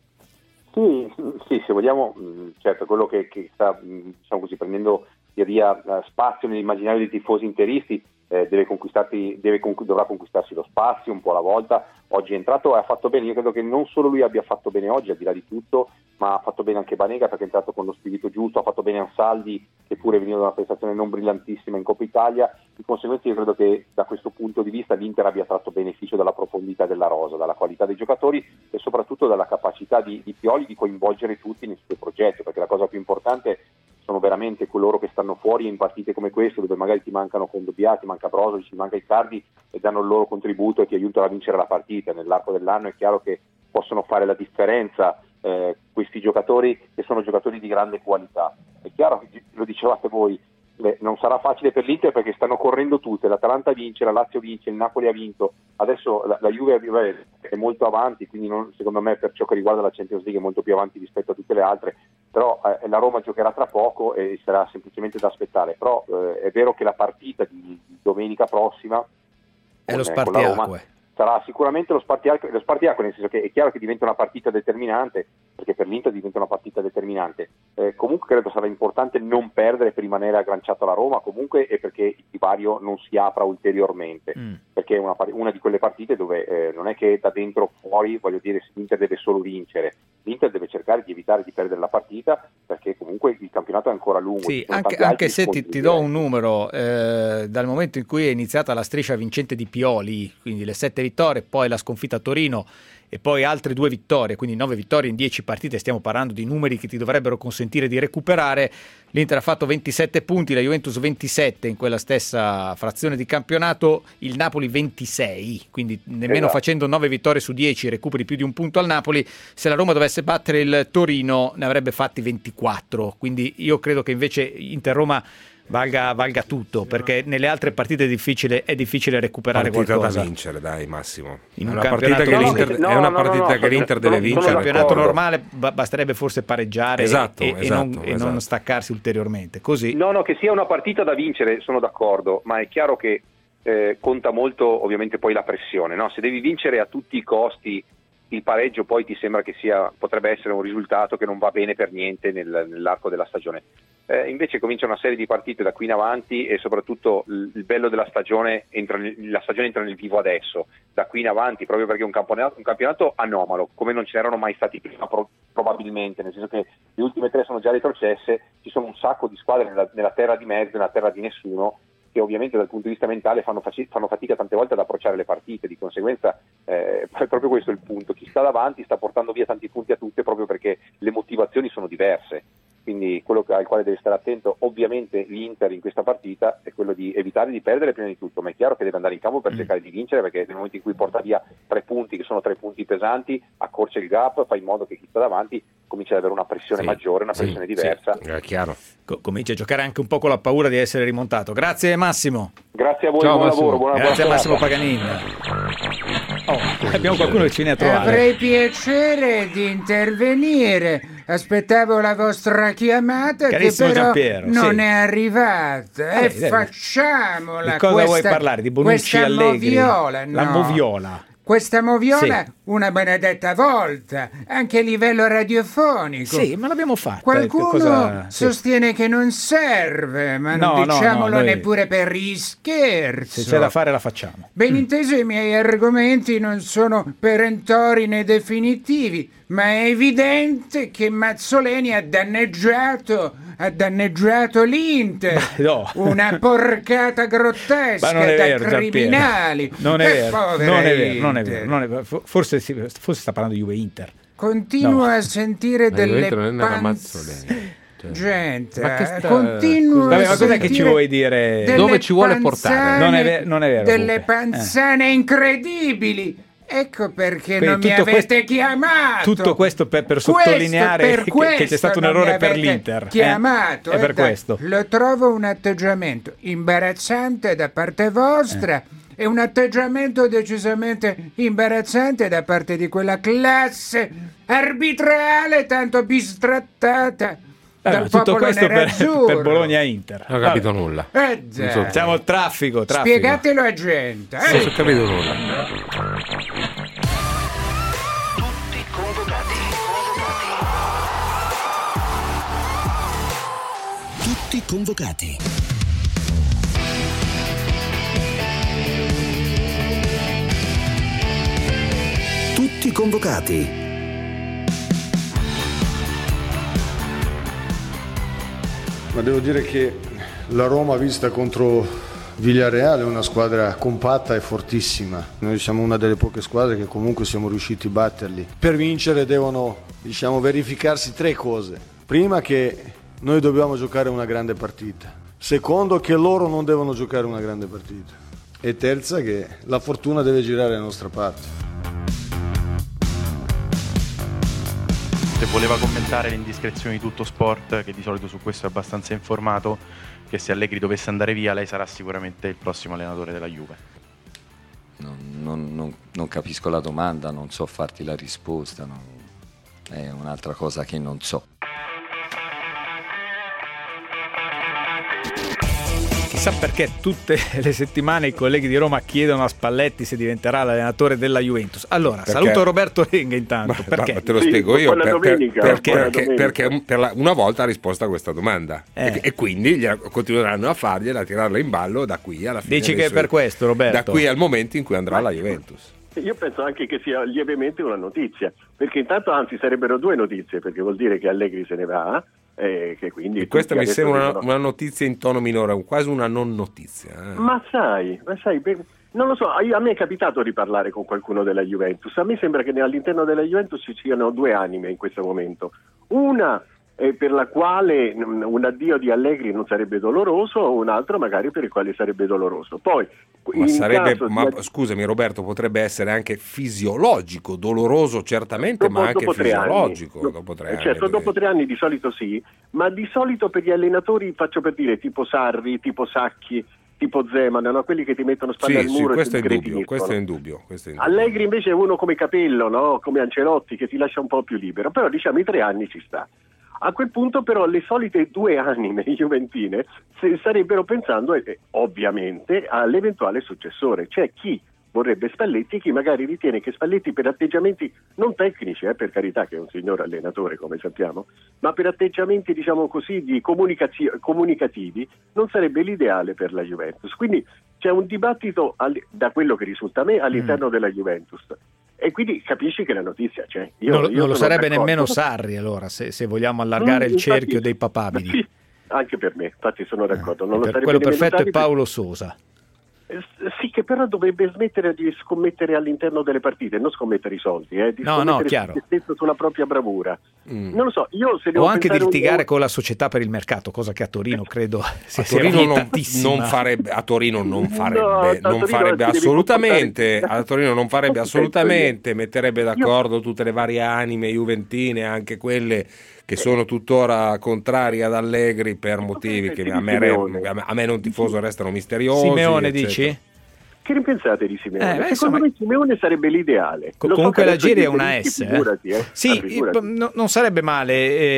Sì, sì, se vogliamo, certo, quello che, che sta diciamo così, prendendo via via spazio nell'immaginario dei tifosi interisti eh, deve conquistarsi, deve, dovrà conquistarsi lo spazio un po' alla volta. Oggi è entrato e ha fatto bene, io credo che non solo lui abbia fatto bene oggi, al di là di tutto, ma ha fatto bene anche Banega perché è entrato con lo spirito giusto, ha fatto bene Ansaldi che pure veniva da una prestazione non brillantissima in Coppa Italia. Di conseguenza io credo che da questo punto di vista l'Inter abbia tratto beneficio dalla profondità della rosa, dalla qualità dei giocatori e soprattutto dalla capacità di, di Pioli di coinvolgere tutti nel suo progetto, perché la cosa più importante sono veramente coloro che stanno fuori in partite come queste, dove magari ti mancano Kondogbia, ti manca Brozovic, ti manca Icardi, e danno il loro contributo e ti aiutano a vincere la partita. Nell'arco dell'anno è chiaro che possono fare la differenza eh, questi giocatori che sono giocatori di grande qualità. È chiaro che, lo dicevate voi, beh, non sarà facile per l'Inter perché stanno correndo tutte, l'Atalanta vince, la Lazio vince, il Napoli ha vinto, adesso la, la Juve è molto avanti, quindi non, secondo me per ciò che riguarda la Champions League è molto più avanti rispetto a tutte le altre, però eh, la Roma giocherà tra poco e sarà semplicemente da aspettare, però eh, è vero che la partita di, di domenica prossima è con, lo spartiacque. Sarà sicuramente lo spartiacque, lo spartiacque, nel senso che è chiaro che diventa una partita determinante, perché per l'Inter diventa una partita determinante. Eh, comunque credo sarà importante non perdere per rimanere agganciato alla Roma, comunque, e perché il divario non si apra ulteriormente, mm. perché è una, una di quelle partite dove eh, non è che da dentro fuori, voglio dire, l'Inter deve solo vincere, l'Inter deve cercare di evitare di perdere la partita, perché comunque il campionato è ancora lungo. Sì, anche, anche se ti, ti do un numero, eh, dal momento in cui è iniziata la striscia vincente di Pioli, quindi le sette vittorie, poi la sconfitta a Torino e poi altre due vittorie, quindi nove vittorie in dieci partite, stiamo parlando di numeri che ti dovrebbero consentire di recuperare. L'Inter ha fatto ventisette punti, la Juventus ventisette in quella stessa frazione di campionato, il Napoli ventisei, quindi nemmeno esatto. facendo nove vittorie su dieci recuperi più di un punto al Napoli. Se la Roma dovesse battere il Torino ne avrebbe fatti ventiquattro, quindi io credo che invece Inter-Roma Valga, valga tutto, perché nelle altre partite è difficile, è difficile recuperare partita qualcosa da vincere, dai Massimo. In è un una partita che no, l'Inter, no, è una no, partita no, no, che l'Inter deve vincere. In un campionato normale basterebbe forse pareggiare esatto, e, esatto, e, non, esatto. e non staccarsi ulteriormente. Così. No, no, che sia una partita da vincere, sono d'accordo, ma è chiaro che eh, conta molto ovviamente poi la pressione, no? Se devi vincere a tutti i costi, il pareggio poi ti sembra che sia, potrebbe essere un risultato che non va bene per niente nel, nell'arco della stagione. Eh, invece comincia una serie di partite da qui in avanti e soprattutto il, il bello della stagione, entra nel, la stagione entra nel vivo adesso, da qui in avanti, proprio perché è un campionato, un campionato anomalo, come non ce n'erano mai stati prima pro, probabilmente, nel senso che le ultime tre sono già retrocesse, ci sono un sacco di squadre nella, nella terra di mezzo, nella terra di nessuno, che ovviamente dal punto di vista mentale fanno, faci- fanno fatica tante volte ad approcciare le partite, di conseguenza eh, è proprio questo il punto, chi sta davanti sta portando via tanti punti a tutte proprio perché le motivazioni sono diverse, quindi quello al quale deve stare attento ovviamente l'Inter in questa partita è quello di evitare di perdere prima di tutto, ma è chiaro che deve andare in campo per mm. cercare di vincere, perché nel momento in cui porta via tre punti che sono tre punti pesanti, accorcia il gap, fa in modo che chi sta davanti comincia ad avere una pressione sì, maggiore, una pressione sì, diversa. Sì, è chiaro. Co- comincia a giocare anche un po' con la paura di essere rimontato. Grazie Massimo. Grazie a voi, Ciao, buon Massimo. lavoro, buona Grazie buona a Massimo Paganin. Oh, abbiamo qualcuno che ci viene a trovare. Avrei piacere di intervenire. Aspettavo la vostra chiamata Carissimo che però Giampiero, non sì. è arrivata. Eh, e dai, facciamola di cosa questa, vuoi parlare? Di Bonucci questa Allegri? moviola, no. La moviola. questa moviola Sì. una benedetta volta, anche a livello radiofonico. Sì, ma l'abbiamo fatta. Qualcuno Cosa- sì. sostiene che non serve, ma No, non no, diciamolo no, noi- neppure per gli scherzi. Se c'è da fare la facciamo. Ben inteso, i miei argomenti non sono perentori né definitivi, ma è evidente che Mazzoleni ha danneggiato, ha danneggiato l'Inter. No. Una porcata grottesca Ma non è da vero, Giampiero. criminali. Non è E vero, povera non è vero, non è Inter. vero, non è vero. Fo- Forse, si- forse sta parlando di Juve Inter. Continuo No. a sentire Ma delle Juventus non era panz- Mazzoleni. Cioè. Gente, Ma che sta- continuo Vabbè, a ma cos'è che ci sentire vuoi dire? delle Dove ci vuole panzane- portare? Non è ve- non è vero, Delle comunque. panzane incredibili. Ecco perché Quindi non mi tutto avete questo- chiamato. Tutto questo per, per Questo- sottolineare per che- che, questo c'è stato un non mi errore per avete l'Inter. eh? Chiamato, È eh, per dai. questo. Lo trovo un atteggiamento imbarazzante da parte vostra Eh. e un atteggiamento decisamente imbarazzante da parte di quella classe arbitrale tanto bistrattata Eh, dal ma tutto popolo questo per, nerazzurro. per Bologna-Inter. Non ho capito Vabbè. nulla. Eh, già. Insomma, Siamo traffico, traffico. Spiegatelo a gente. Non eh. ho capito nulla. Tutti convocati. Tutti convocati. Ma devo dire che la Roma vista contro Villarreal è una squadra compatta e fortissima. Noi siamo una delle poche squadre che comunque siamo riusciti a batterli. Per vincere devono, diciamo, verificarsi tre cose. Prima che noi dobbiamo giocare una grande partita. Secondo che loro non devono giocare una grande partita. E terza che la fortuna deve girare alla nostra parte. Se voleva commentare le indiscrezioni di Tutto Sport, che di solito su questo è abbastanza informato, che se Allegri dovesse andare via lei sarà sicuramente il prossimo allenatore della Juve. Non, non- non- non capisco la domanda, non so farti la risposta, non- è un'altra cosa che non so. Chissà perché tutte le settimane i colleghi di Roma chiedono a Spalletti se diventerà l'allenatore della Juventus. Allora, Perché? saluto Roberto Renga intanto. Ma, perché? ma te lo Sì, spiego io buona per- per- domenica, perché, buona perché, domenica. perché per la- una volta ha risposto a questa domanda Eh. e, e quindi gliela- continueranno a fargliela, a tirarla in ballo da qui alla fine. Dici dei che è suoi- per questo, Roberto? Da qui al momento in cui andrà alla Juventus. Io penso anche che sia lievemente una notizia, perché intanto anzi sarebbero due notizie, perché vuol dire che Allegri se ne va e che quindi... E questa tutti mi adesso sembra una, devono- una notizia in tono minore, quasi una non notizia. eh. Ma sai, ma sai, beh, non lo so, io- a me è capitato di parlare con qualcuno della Juventus, a me sembra che all'interno della Juventus ci siano due anime in questo momento, una eh, per la quale mm, un addio di Allegri non sarebbe doloroso, un altro magari per il quale sarebbe doloroso. Poi, Ma, in sarebbe, caso di ma ad- scusami Roberto, potrebbe essere anche fisiologico, doloroso certamente, ma anche dopo tre fisiologico. anni. Dopo tre Eh, anni, certo, perché- dopo tre anni di solito sì, ma di solito per gli allenatori, faccio per dire, tipo Sarri, tipo Sacchi, tipo Zeman, no? Quelli che ti mettono spalle Sì, al sì, muro e questo ti è indubbio, sgretoniscono. questo è indubbio, questo è indubbio. Allegri invece è uno come Capello, no? Come Ancelotti, che ti lascia un po' più libero, però diciamo i tre anni ci sta. A quel punto però le solite due anime juventine se- sarebbero pensando eh, ovviamente all'eventuale successore, cioè chi vorrebbe Spalletti e chi magari ritiene che Spalletti per atteggiamenti non tecnici, eh, per carità che è un signor allenatore come sappiamo, ma per atteggiamenti diciamo così di comunicazio- comunicativi non sarebbe l'ideale per la Juventus. Quindi c'è un dibattito all- da quello che risulta a me all'interno della Juventus. E quindi capisci che la notizia c'è. Io- non, lo- io non lo sono sarebbe d'accordo. nemmeno Sarri, allora, se, se vogliamo allargare Mm, il cerchio infatti- dei papabili. Sì, anche per me, infatti sono d'accordo. Non lo Per sarebbe quello nemmeno perfetto è Sarri perché- Paolo Sosa. Eh, s- Sì, che però dovrebbe smettere di scommettere all'interno delle partite, non scommettere i soldi, eh, di No, no, scommettere chiaro. su se stesso, sulla propria bravura. Mm. Non lo so, io se devo O anche di pensare un- litigare con la società per il mercato, cosa che a Torino credo sia, A sia Torino, non, vietatissima. non farebbe, a Torino non No, farebbe, a non Torino farebbe si deve assolutamente, comportare- a Torino non farebbe Penso assolutamente, io. metterebbe d'accordo tutte le varie anime juventine, anche quelle che sono tuttora contrarie ad Allegri per motivi che a me, Simeone. a me- a me non tifoso restano misteriosi. Simeone eccetera. dici? Che ne pensate di Simeone? Eh, beh, Secondo insomma- me Simeone sarebbe l'ideale. Co- Lo so comunque che la adesso Giri è gli una tedeschi, S. eh. figurati, eh. Sì, Ah, figurati. i- no- non sarebbe male,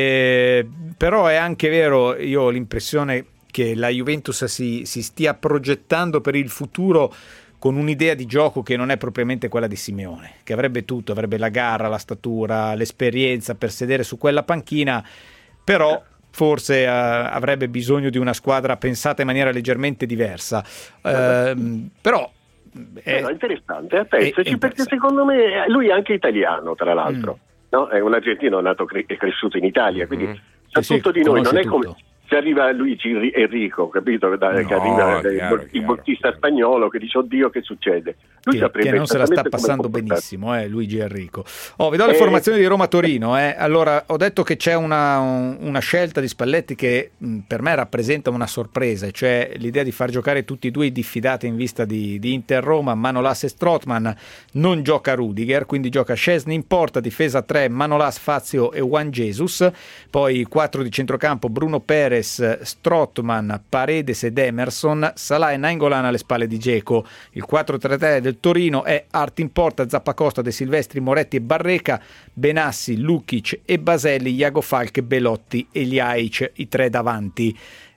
eh, però è anche vero, io ho l'impressione che la Juventus si, si stia progettando per il futuro con un'idea di gioco che non è propriamente quella di Simeone, che avrebbe tutto, avrebbe la garra, la statura, l'esperienza per sedere su quella panchina, però forse uh, avrebbe bisogno di una squadra pensata in maniera leggermente diversa. Uh, però è no, interessante, pensaci, perché secondo me lui è anche italiano, tra l'altro, mm. no? È un argentino nato e cre- cresciuto in Italia, quindi mm. sa sì, tutto sì, di noi, non è tutto. Come se arriva Luigi Enrico, capito? Da, no, che arriva chiaro, il, chiaro, il bottista spagnolo che dice oddio che succede. Lui che, che non se la sta passando benissimo, eh, Luigi Enrico. Oh, vi do le eh, formazioni di Roma-Torino. Eh. Allora, ho detto che c'è una, una scelta di Spalletti che mh, per me rappresenta una sorpresa, cioè l'idea di far giocare tutti e due i diffidati in vista di, di Inter-Roma, Manolas e Strootman. Non gioca Rudiger, quindi gioca Szczesny in porta, difesa tre, Manolas, Fazio e Juan Jesus, poi quattro di centrocampo, Bruno Perez, Strootman, Paredes ed Emerson, Salah e Nainggolan alle spalle di Dzeko. Il quattro tre tre del Torino è Art in porta, Zappacosta, De Silvestri, Moretti e Barreca, Benassi, Lukic e Baselli, Iago Falche, Belotti e Ljajic, i tre davanti.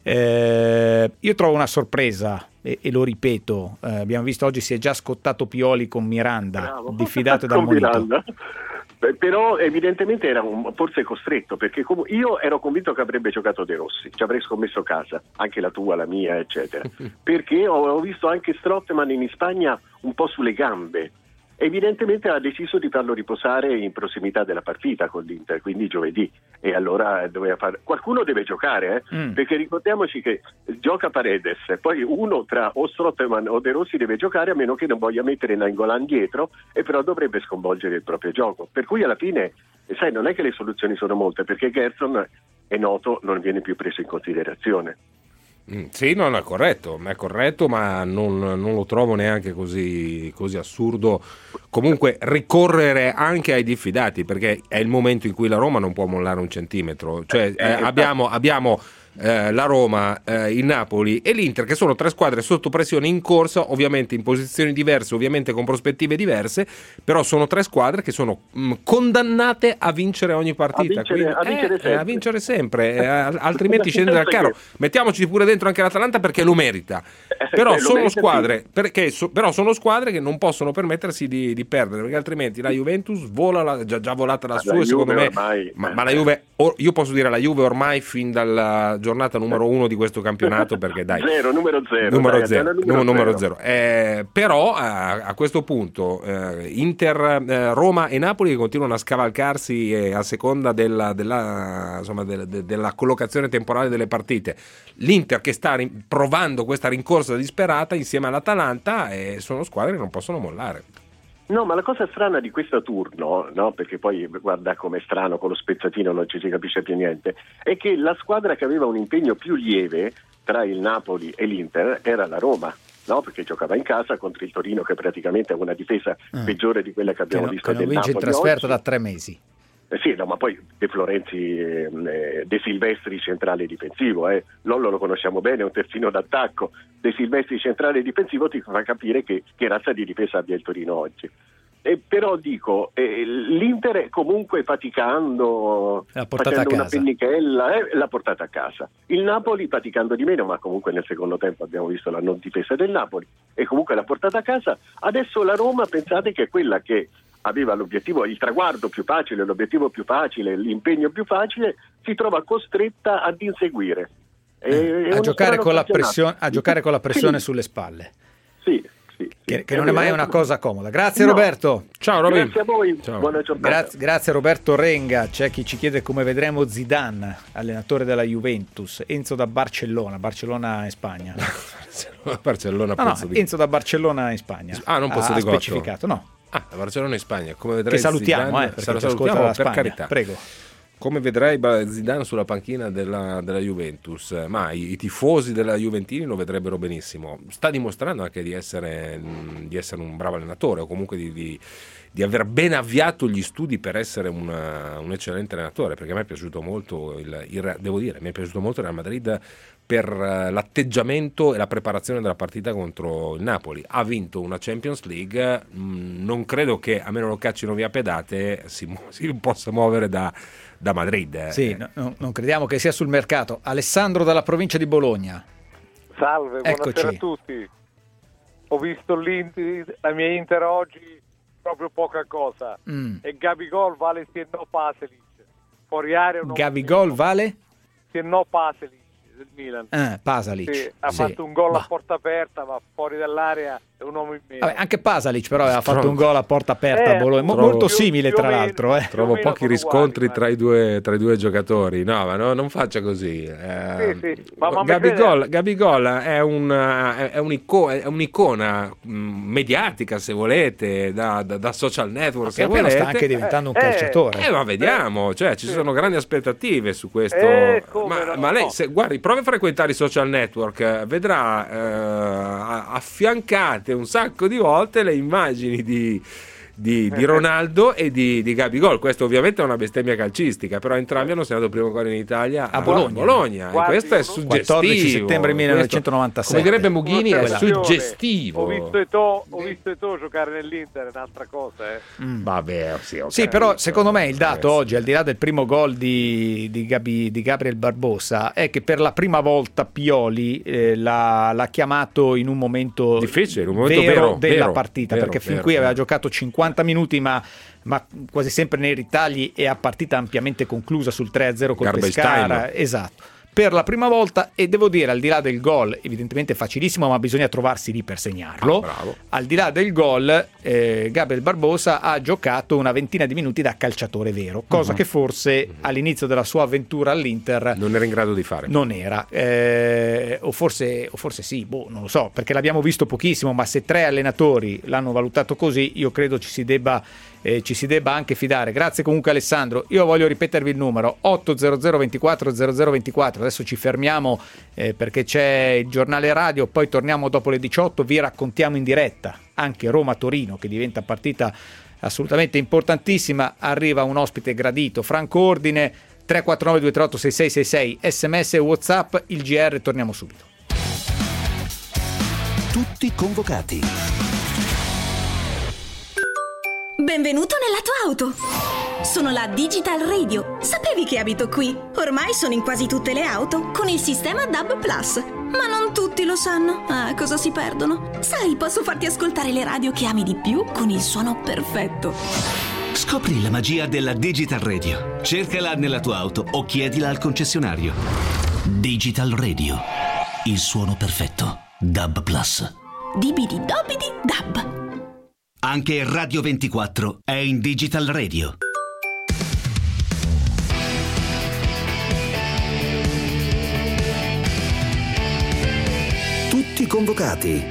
Eh, io trovo una sorpresa e, e lo ripeto, eh, abbiamo visto oggi si è già scottato Pioli con Miranda, bravo, diffidato dal Monito. Però evidentemente era un, forse costretto, perché com- io ero convinto che avrebbe giocato De Rossi, ci avrei scommesso casa, anche la tua, la mia, eccetera, perché ho, ho visto anche Strootman in Spagna un po' sulle gambe. Evidentemente ha deciso di farlo riposare in prossimità della partita con l'Inter, quindi giovedì, e allora doveva fare... qualcuno deve giocare, eh? mm. perché ricordiamoci che gioca Paredes, poi uno tra o Strootman o De Rossi deve giocare, a meno che non voglia mettere Nainggolan dietro, e però dovrebbe sconvolgere il proprio gioco, per cui alla fine, sai, non è che le soluzioni sono molte, perché Gerson è noto, non viene più preso in considerazione. Mm, sì, non è corretto, è corretto, ma non, non lo trovo neanche così, così assurdo. Comunque ricorrere anche ai diffidati, perché è il momento in cui la Roma non può mollare un centimetro. Cioè eh, abbiamo, abbiamo eh, la Roma, eh, il Napoli e l'Inter, che sono tre squadre sotto pressione in corsa, ovviamente in posizioni diverse, ovviamente con prospettive diverse, però sono tre squadre che sono mh, condannate a vincere ogni partita, a vincere, quindi, a vincere eh, sempre, a vincere sempre eh, altrimenti scende dal carro. Mettiamoci pure dentro anche l'Atalanta perché lo merita, però sono squadre perché so, però sono squadre che non possono permettersi di, di perdere, perché altrimenti la Juventus vola la, già, già volata la sua, secondo me ormai, ma, ma la Juve, or, io posso dire la Juve ormai fin dalla giornata numero uno di questo campionato, perché dai, zero, numero zero, numero dai, zero, numero numero zero. zero. Eh, però a, a questo punto eh, Inter, eh, Roma e Napoli continuano a scavalcarsi eh, a seconda della, della, insomma, de, de, della collocazione temporale delle partite. L'Inter che sta rin- provando questa rincorsa disperata insieme all'Atalanta, e sono squadre che non possono mollare. No, ma la cosa strana di questo turno, no, perché poi guarda com'è strano, con lo spezzatino non ci si capisce più niente, è che la squadra che aveva un impegno più lieve tra il Napoli e l'Inter era la Roma, no, perché giocava in casa contro il Torino, che praticamente ha una difesa mm. peggiore di quella che abbiamo che no, visto che del non vince Napoli in trasferta oggi. Da tre mesi. Eh sì, no, ma poi De Florenzi, eh, De Silvestri centrale difensivo, eh. Lollo lo conosciamo bene, è un terzino d'attacco. De Silvestri centrale difensivo ti fa capire che, che razza di difesa abbia il Torino oggi. Eh, però dico, eh, l'Inter comunque faticando, facendo una pennichella, eh, l'ha portata a casa. Il Napoli faticando di meno, ma comunque nel secondo tempo abbiamo visto la non difesa del Napoli, e comunque l'ha portata a casa. Adesso la Roma, pensate che è quella che aveva l'obiettivo, il traguardo più facile, l'obiettivo più facile, l'impegno più facile, si trova costretta ad inseguire. Eh, a, giocare con la pressione, a giocare con la pressione sì. sulle spalle. Sì. Che, che non è mai una cosa comoda. Grazie no. Roberto. Ciao Robin. Grazie a voi. Ciao. Buona giornata. Grazie, grazie Roberto Renga. C'è chi ci chiede come vedremo Zidane, allenatore della Juventus. Enzo da Barcellona, Barcellona in Spagna. Barcellona, no, no, Enzo da Barcellona in Spagna. Ah, non posso ha, dire ha specificato, no. Ah, da Barcellona in Spagna. Come vedrai, che salutiamo, Zidane, eh, perché salutiamo, ci ascolta dalla per Spagna. carità. Prego. Come vedrai Zidane sulla panchina della, della Juventus, ma i, i tifosi della Juventini lo vedrebbero benissimo. Sta dimostrando anche di essere, di essere un bravo allenatore, o comunque di, di, di aver ben avviato gli studi per essere una, un eccellente allenatore, perché a me è piaciuto molto il, il devo dire, mi è piaciuto molto il Real Madrid per l'atteggiamento e la preparazione della partita contro il Napoli. Ha vinto una Champions League, mh, non credo che, a meno lo caccino via pedate, si, si possa muovere da da Madrid. Sì, no, non crediamo che sia sul mercato. Alessandro dalla provincia di Bologna. Salve, Eccoci. buonasera a tutti. ho visto l'Inter, la mia Inter oggi proprio poca cosa. Mm. E Gabigol vale sì e no Pasalic. Fuori area un Gabigol vale? sì e no Pasalic del Milan. Ah, Pasalic. Sì, ha Sì. fatto un gol Bah. a porta aperta, ma fuori dall'area è un uomo in meno. Vabbè, anche Pasalic però aveva fatto Trovo- un gol a porta aperta Eh, a Bologna, mo- trovo- molto più- simile più tra o meno. l'altro. Eh. Trovo meno pochi sono riscontri uguali, tra i, due, tra i due giocatori. No, ma no, non faccia così. Eh, Sì, sì. Ma- ma mi Gabigol, crede- Gabigol è, un, è, un'ico- è un'icona mh, mediatica, se volete, da, da- da social network. Se Pian piano volete. sta anche diventando un Eh, calciatore. Eh, ma vediamo, cioè ci sono grandi aspettative su questo. Eh, come ma, no? ma lei, se, guardi, provi a frequentare i social network, eh, vedrà eh, a- affiancate un sacco di volte le immagini di, di, di Ronaldo e di, di Gabigol. Questo ovviamente è una bestemmia calcistica, però entrambi hanno segnato il primo gol in Italia A Bologna. Bologna. E Guardi, questo è uno- suggestivo. quattordici settembre millenovecentonovantasette. Questo, come direbbe Mughini, è Attenzione, suggestivo. Ho visto Eto'o, ho visto Eto'o giocare nell'Inter, è un'altra cosa, eh. Mm. Vabbè, sì, ho Sì, capito. però secondo me il dato Eh, sì. oggi, al di là del primo gol di, di, Gabi- di Gabriel Barbosa, è che per la prima volta Pioli eh, l'ha, l'ha chiamato in un momento Difficile, in un momento vero, vero, della vero, partita, vero, perché fin vero, qui aveva vero. giocato cinquanta minuti, ma, ma quasi sempre nei ritagli e a partita ampiamente conclusa sul tre a zero col Garbage Pescara. time. Esatto. Per la prima volta, e devo dire, al di là del gol, evidentemente facilissimo, ma bisogna trovarsi lì per segnarlo. Ah, bravo. Al di là del gol, eh, Gabriel Barbosa ha giocato una ventina di minuti da calciatore vero, cosa Mhm. che forse all'inizio della sua avventura all'Inter Non era in grado di fare. non era. Eh, o, forse, o forse sì, boh, non lo so, perché l'abbiamo visto pochissimo, ma se tre allenatori l'hanno valutato così, io credo ci si debba, eh, ci si debba anche fidare. Grazie comunque Alessandro. Io voglio ripetervi il numero otto zero zero ventiquattro zero zero ventiquattro. Adesso ci fermiamo eh, perché c'è il giornale radio, poi torniamo dopo le diciotto, vi raccontiamo in diretta anche Roma-Torino, che diventa partita assolutamente importantissima. Arriva un ospite gradito, Franco Ordine. Tre quattro nove due tre otto sei sei sei sei, sms e WhatsApp, il G R, torniamo subito. Tutti convocati. Benvenuto nella tua auto. Sono la Digital Radio. Sapevi che abito qui? Ormai sono in quasi tutte le auto con il sistema D A B Plus. Ma non tutti lo sanno. Ah, cosa si perdono? Sai, posso farti ascoltare le radio che ami di più con il suono perfetto. Scopri la magia della Digital Radio. Cercala nella tua auto o chiedila al concessionario. Digital Radio. Il suono perfetto. D A B Plus. Dibidi dobidi dab. Anche Radio ventiquattro è in Digital Radio. Tutti convocati.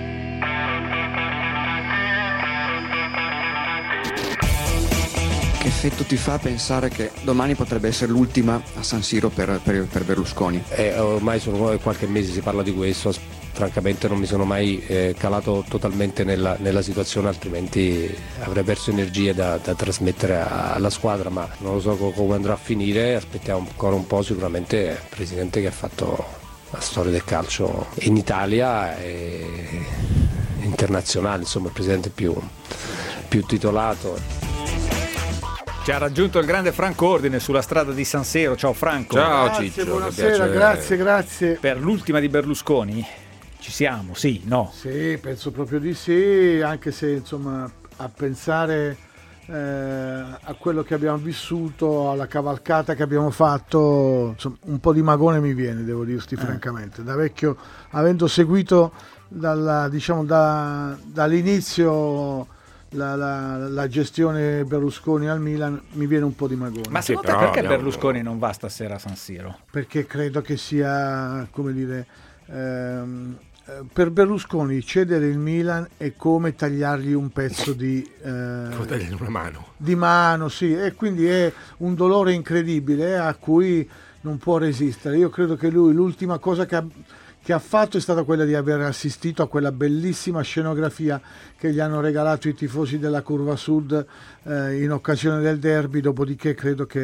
Che effetto ti fa pensare che domani potrebbe essere l'ultima a San Siro per, per, per Berlusconi? Eh, ormai sono qualche mese si parla di questo, francamente non mi sono mai eh, calato totalmente nella, nella situazione, altrimenti avrei perso energie da, da trasmettere a, alla squadra, ma non lo so co- come andrà a finire, aspettiamo ancora un po'. Sicuramente è un presidente che ha fatto la storia del calcio in Italia e internazionale, insomma il presidente più, più titolato. Ci ha raggiunto il grande Franco Ordine sulla strada di San Siro. Ciao Franco. Ciao Grazie, Ciccio. buonasera, grazie, grazie. Per l'ultima di Berlusconi ci siamo, sì, no? Sì, penso proprio di sì, anche se insomma a pensare eh, a quello che abbiamo vissuto, alla cavalcata che abbiamo fatto, insomma, un po' di magone mi viene, devo dirti eh. francamente. Da vecchio, avendo seguito dalla, diciamo, da, dall'inizio La, la, la gestione Berlusconi al Milan, mi viene un po' di magone. Ma secondo te perché Berlusconi non va stasera a San Siro? Perché credo che sia, come dire, ehm, per Berlusconi cedere il Milan è come tagliargli un pezzo di eh, come tagliargli una mano di mano, sì, e quindi è un dolore incredibile a cui non può resistere. Io credo che lui l'ultima cosa che ha che ha fatto è stata quella di aver assistito a quella bellissima scenografia che gli hanno regalato i tifosi della Curva Sud eh, in occasione del derby, dopodiché credo che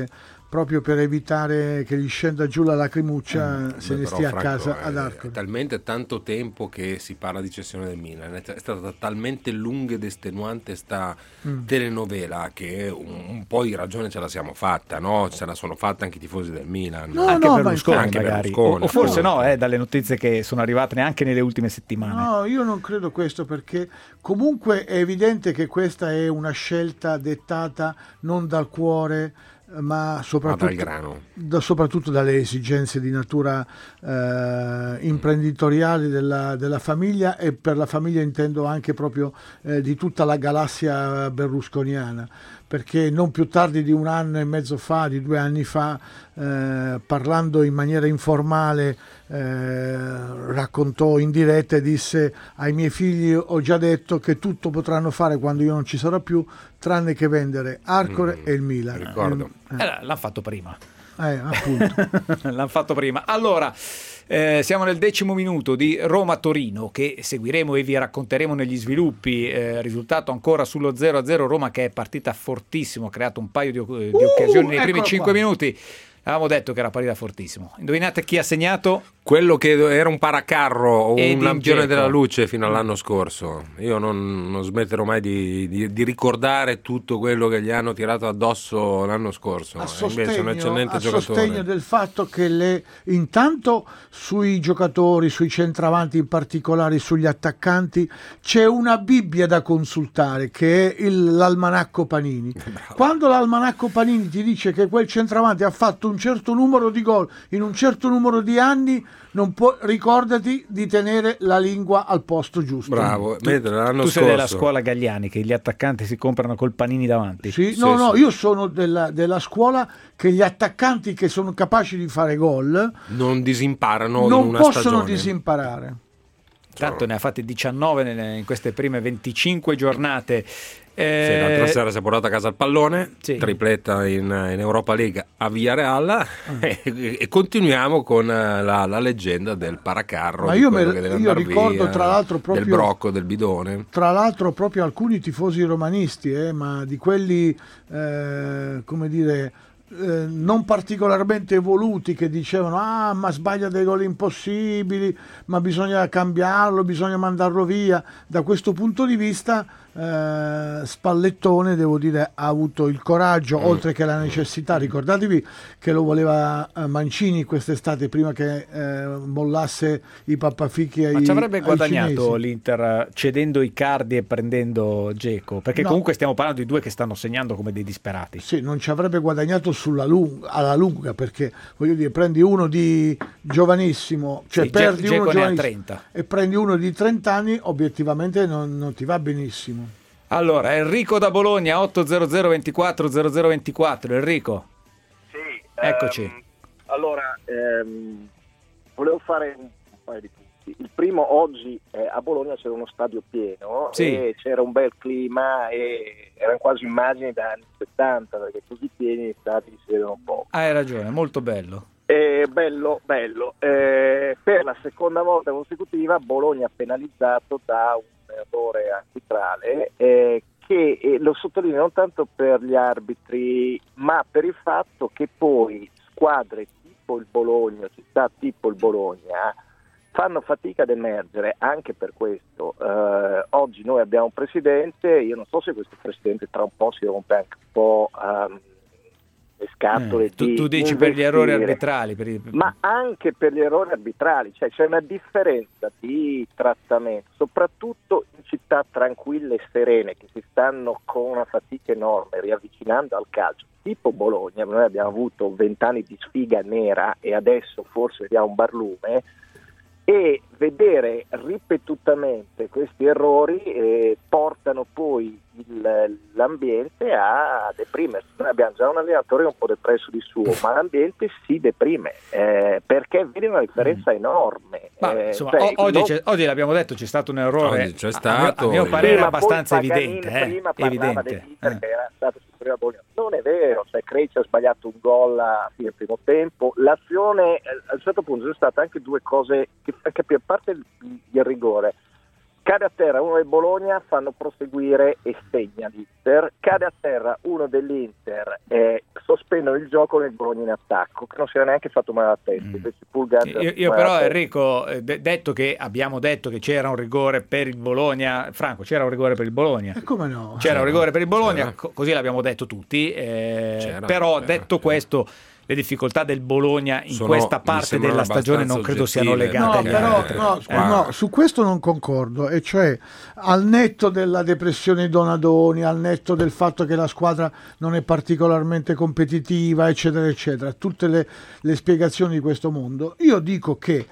proprio per evitare che gli scenda giù la lacrimuccia, Eh, se beh, ne però, stia Franco, a casa ad è- Arcoli. È talmente tanto tempo che si parla di cessione del Milan, è è stata talmente lunga ed estenuante sta Mm. telenovela che un, un po' di ragione ce la siamo fatta, no? Ce la sono fatta anche i tifosi del Milan. No, anche no, Berlusconi ma anche magari, Berlusconi, o, o forse appunto. no, eh, dalle notizie che sono arrivate neanche nelle ultime settimane. No, io non credo questo, perché comunque è evidente che questa è una scelta dettata non dal cuore, eh, ma soprattutto, Ma dal grano. da- soprattutto dalle esigenze di natura eh, imprenditoriale della, della famiglia, e per la famiglia intendo anche proprio eh, di tutta la galassia berlusconiana, perché non più tardi di un anno e mezzo fa, di due anni fa, eh, parlando in maniera informale, eh, raccontò in diretta e disse: ai miei figli ho già detto che tutto potranno fare quando io non ci sarò più, tranne che vendere Arcore Mm, e il Milan. ricordo. Eh, Eh, l'hanno fatto prima. eh, appunto. L'hanno fatto prima. Allora, eh, siamo nel decimo minuto di Roma-Torino, che seguiremo e vi racconteremo negli sviluppi. Eh, risultato ancora sullo zero a zero. Roma che è partita fortissimo, ha creato un paio di, di Uh, occasioni nei primi eccolo cinque qua. minuti. Avevamo detto che era partita fortissimo. Indovinate chi ha segnato? Quello che era un paracarro o Edin un lampione Dzeko. della luce fino all'anno scorso. Io non, non smetterò mai di, di- di ricordare tutto quello che gli hanno tirato addosso l'anno scorso. A E invece è un sostegno, eccellente a giocatore. sostegno del fatto che le, intanto sui giocatori, sui centravanti in particolare, sugli attaccanti, c'è una Bibbia da consultare, che è il- l'almanacco Panini. Quando l'almanacco Panini ti dice che quel centravanti ha fatto un certo numero di gol in un certo numero di anni, non può, ricordati di tenere la lingua al posto giusto. Bravo, mentre l'anno Tu sei scorso della scuola Gagliani, che gli attaccanti si comprano col panini davanti. Sì, no, no, io sono della, della scuola che gli attaccanti che sono capaci di fare gol non disimparano in non una possono stagione. disimparare. Tanto ne ha fatti diciannove nelle- in queste prime venticinque giornate. Sì, Eh, l'altra sera si è portato a casa il pallone, Sì. tripletta in, in Europa League a Villarreal e, e continuiamo con eh, la, la leggenda del paracarro, Ma di io quello me- che deve io andar ricordo, via, tra l'altro, proprio- del brocco, del bidone. Tra l'altro proprio alcuni tifosi romanisti, eh, ma di quelli, eh, come dire, eh, non particolarmente evoluti, che dicevano: ah, ma sbaglia dei gol impossibili, ma bisogna cambiarlo, bisogna mandarlo via. Da questo punto di vista eh, Spallettone, devo dire, ha avuto il coraggio, Mm. oltre che la necessità. Ricordatevi che lo voleva eh, Mancini quest'estate, prima che eh, mollasse i pappafichi ai Ma ci avrebbe ai guadagnato cinesi. l'Inter cedendo i Cardi e prendendo Dzeko? Perché No. comunque stiamo parlando di due che stanno segnando come dei disperati. Sì, non ci avrebbe guadagnato sulla lunga, alla lunga, perché voglio dire, prendi uno di giovanissimo, cioè Sì, perdi Dzeko uno ne ha giovanissimo trenta. e prendi uno di trenta anni, obiettivamente non, non ti va benissimo. Allora, Enrico da Bologna, otto zero zero ventiquattro zero zero ventiquattro. Enrico, Sì, eccoci. ehm, allora, ehm, volevo fare un paio di punti. Il primo, oggi eh, a Bologna c'era uno stadio pieno Sì. e c'era un bel clima e erano quasi immagini da anni settanta, perché così pieni gli stadi si vedono poco. Hai ragione, molto bello. Eh, bello, bello. Eh, per la seconda volta consecutiva Bologna penalizzato da un errore arbitrale eh, che eh, lo sottolineo non tanto per gli arbitri, ma per il fatto che poi squadre tipo il Bologna, città tipo il Bologna, fanno fatica ad emergere. Anche per questo eh, oggi noi abbiamo un presidente, io non so se questo presidente tra un po' si rompe anche un po' ehm, le scatole Eh, tu, di tu dici per gli errori investire. arbitrali, per i- Ma anche per gli errori arbitrali, cioè c'è una differenza di trattamento, soprattutto in città tranquille e serene che si stanno con una fatica enorme riavvicinando al calcio, tipo Bologna. Noi abbiamo avuto vent'anni di sfiga nera e adesso forse vediamo un barlume, e vedere ripetutamente questi errori eh, portano poi il, l'ambiente a deprimersi. Noi abbiamo già un allenatore un po' depresso di suo, ma l'ambiente si deprime eh, perché vedi una differenza enorme. Ma, Eh, insomma, cioè, o- oggi, non- c'è- oggi l'abbiamo detto, c'è stato un errore. Oggi c'è a- stato, a mio il- parere Sì, ma poi abbastanza Paganini evidente. eh, prima parlava evidente. dell'Inter Eh. che era stato superiore a Bologna. Non è vero, cioè Krejci ha sbagliato un gol a fine primo tempo. L'azione eh, a un certo punto sono state anche due cose che, anche più, a parte il, il rigore, Cade a terra uno del Bologna, fanno proseguire e segna l'Inter. Cade a terra uno dell'Inter e sospendono il gioco nel Bologna in attacco, che non si era neanche fatto male alla testa. Mm. Io, io però Enrico, de- detto che abbiamo detto che c'era un rigore per il Bologna, Franco, c'era un rigore per il Bologna. E come no? C'era un rigore per il Bologna, co- così l'abbiamo detto tutti. Eh, C'era, però c'era, detto c'era. questo, le difficoltà del Bologna in Sono- questa mi parte sembrano della stagione non abbastanza credo siano oggettive, legate No, agli però altri. no, scusa, no, su questo non concordo, e cioè al netto della depressione di Donadoni, al netto del fatto che la squadra non è particolarmente competitiva, eccetera, eccetera, tutte le, le spiegazioni di questo mondo, io dico che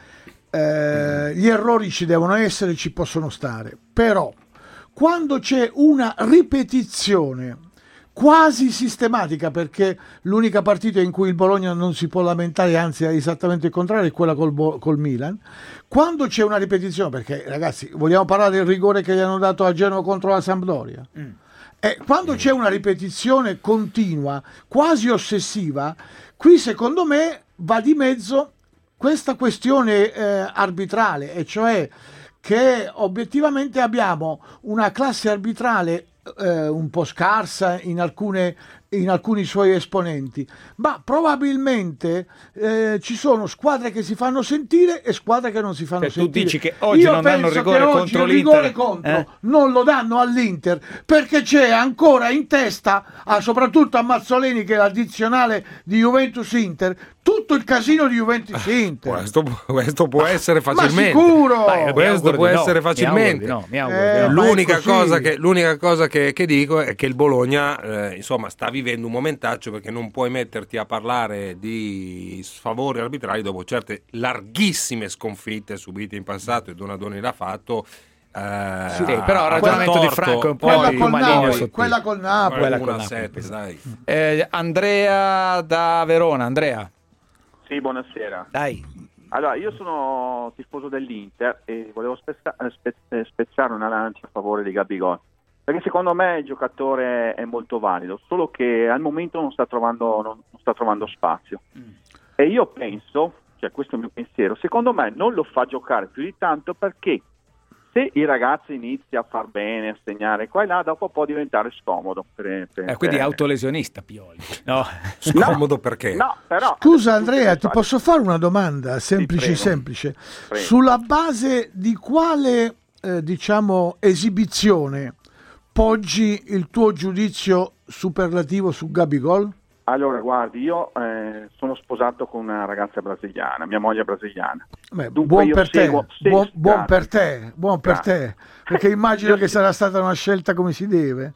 eh, gli errori ci devono essere, ci possono stare, però quando c'è una ripetizione quasi sistematica, perché l'unica partita in cui il Bologna non si può lamentare, anzi è esattamente il contrario, è quella col, Bo- col Milan, quando c'è una ripetizione, perché ragazzi vogliamo parlare del rigore che gli hanno dato a Genova contro la Sampdoria, mm. e quando c'è una ripetizione continua, quasi ossessiva, qui secondo me va di mezzo questa questione eh, arbitrale, e cioè che obiettivamente abbiamo una classe arbitrale eh, un po' scarsa in alcune in alcuni suoi esponenti, ma probabilmente eh, ci sono squadre che si fanno sentire e squadre che non si fanno Cioè, tu sentire. dici che oggi Io non danno penso rigore che oggi contro il rigore l'Inter, contro eh? non lo danno all'Inter perché c'è ancora in testa, a, soprattutto a Mazzoleni, che è l'addizionale di Juventus-Inter, tutto il casino di Juventus-Inter. Questo, questo può essere Ma facilmente. sicuro! Beh, mi Questo auguro può di no, essere mi facilmente. auguro di no, mi auguro Eh, di no. ma è L'unica così. cosa, che, l'unica cosa che, che dico è che il Bologna eh, insomma sta vivendo un momentaccio, perché non puoi metterti a parlare di sfavori arbitrali dopo certe larghissime sconfitte subite in passato, e Donadoni l'ha fatto. Eh, Sì, però il ragionamento torto, di Franco è un po' Quella più col maligno Napoli, sottile. quella col Napoli. Quella uno col a Napoli, sette, esatto. dai. Eh, Andrea da Verona, Andrea. Sì, buonasera. Dai. Allora, io sono tifoso dell'Inter e volevo spezza- eh, spe- eh, spezzare una lancia a favore di Gabigol, perché secondo me il giocatore è molto valido, solo che al momento non sta trovando, non, non sta trovando spazio. Mm. E io penso, cioè questo è il mio pensiero, secondo me non lo fa giocare più di tanto, perché se il ragazzo inizia a far bene, a segnare qua e là, dopo può diventare scomodo. Per, per, Eh, quindi per... autolesionista Pioli. No. Scomodo perché? No, però... Scusa Andrea, ti posso fare una domanda semplice, prego. semplice. Prego. Sulla base di quale eh, diciamo esibizione poggi il tuo giudizio superlativo su Gabigol? Allora, guardi, io eh, sono sposato con una ragazza brasiliana, mia moglie è brasiliana. Beh, Dunque buon io per te, seguo- sì, buon, buon grazie. per te, buon per Grazie. te, perché immagino che sarà stata una scelta come si deve.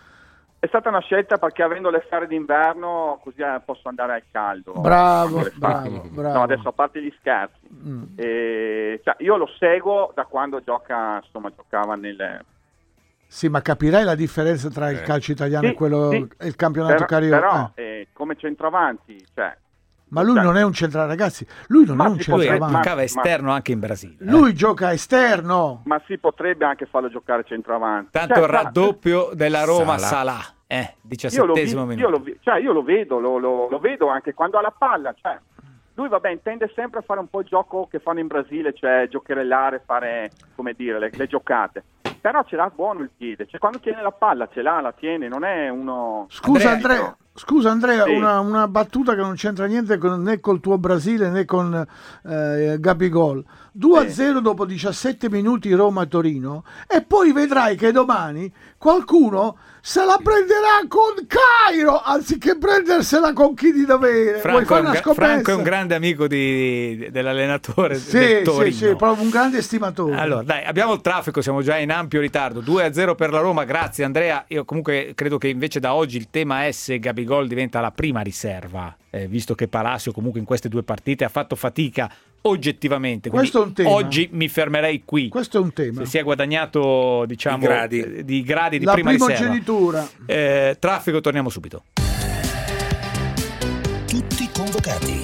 È stata una scelta perché avendo le ferie d'inverno così eh, posso andare al caldo. Bravo, Quando le ferie- bravo, bravo. No, adesso a parte gli scherzi. Mm. Eh, cioè, io lo seguo da quando gioca, insomma, giocava nel... Sì, ma capirai la differenza tra il Eh. calcio italiano Sì, e quello sì. e il campionato Però, carioca. però Eh. eh, come centravanti, cioè... Ma lui cioè, non è un centrale, ragazzi. Lui non Ma è un si Lui potrebbe- centravanti. giocava esterno anche in Brasile. eh. Lui gioca esterno. Ma si potrebbe anche farlo giocare centravanti. Tanto Cioè, il raddoppio della Roma, Salah. Salah. Eh, io lo, diciassettesimo vi- minuto. io, lo, vi- cioè, io lo vedo, lo, lo- lo vedo anche quando ha la palla, cioè, lui vabbè intende sempre fare un po' il gioco che fanno in Brasile, cioè giocherellare, fare, come dire, le, le giocate, però ce l'ha buono il piede, cioè quando tiene la palla ce l'ha, la tiene, non è uno... Scusa Andrea, Andrea, scusa Andrea, Sì. una, una battuta che non c'entra niente con, né col tuo Brasile né con eh, Gabigol. due a zero dopo diciassette minuti Roma-Torino, e poi vedrai che domani qualcuno se la prenderà con Cairo anziché prendersela con chi di dovere. Vuoi Franco, è fare un, una gra- scommessa? Franco è un grande amico di- dell'allenatore Sì, del Torino. sì, sì, proprio un grande estimatore. Allora, dai, abbiamo il traffico, siamo già in ampio ritardo. due a zero per la Roma, grazie Andrea. Io comunque credo che invece da oggi il tema S Gabigol diventa la prima riserva, eh, visto che Palacio comunque in queste due partite ha fatto fatica oggettivamente. Quindi Questo è un tema. oggi mi fermerei qui. Questo è un tema. Se si è guadagnato, diciamo, I gradi. eh, di gradi di La prima riserva. primogenitura. Eh, traffico, torniamo subito. Tutti convocati.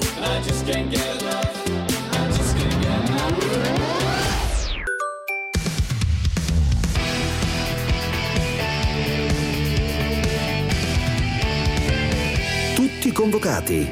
Tutti convocati.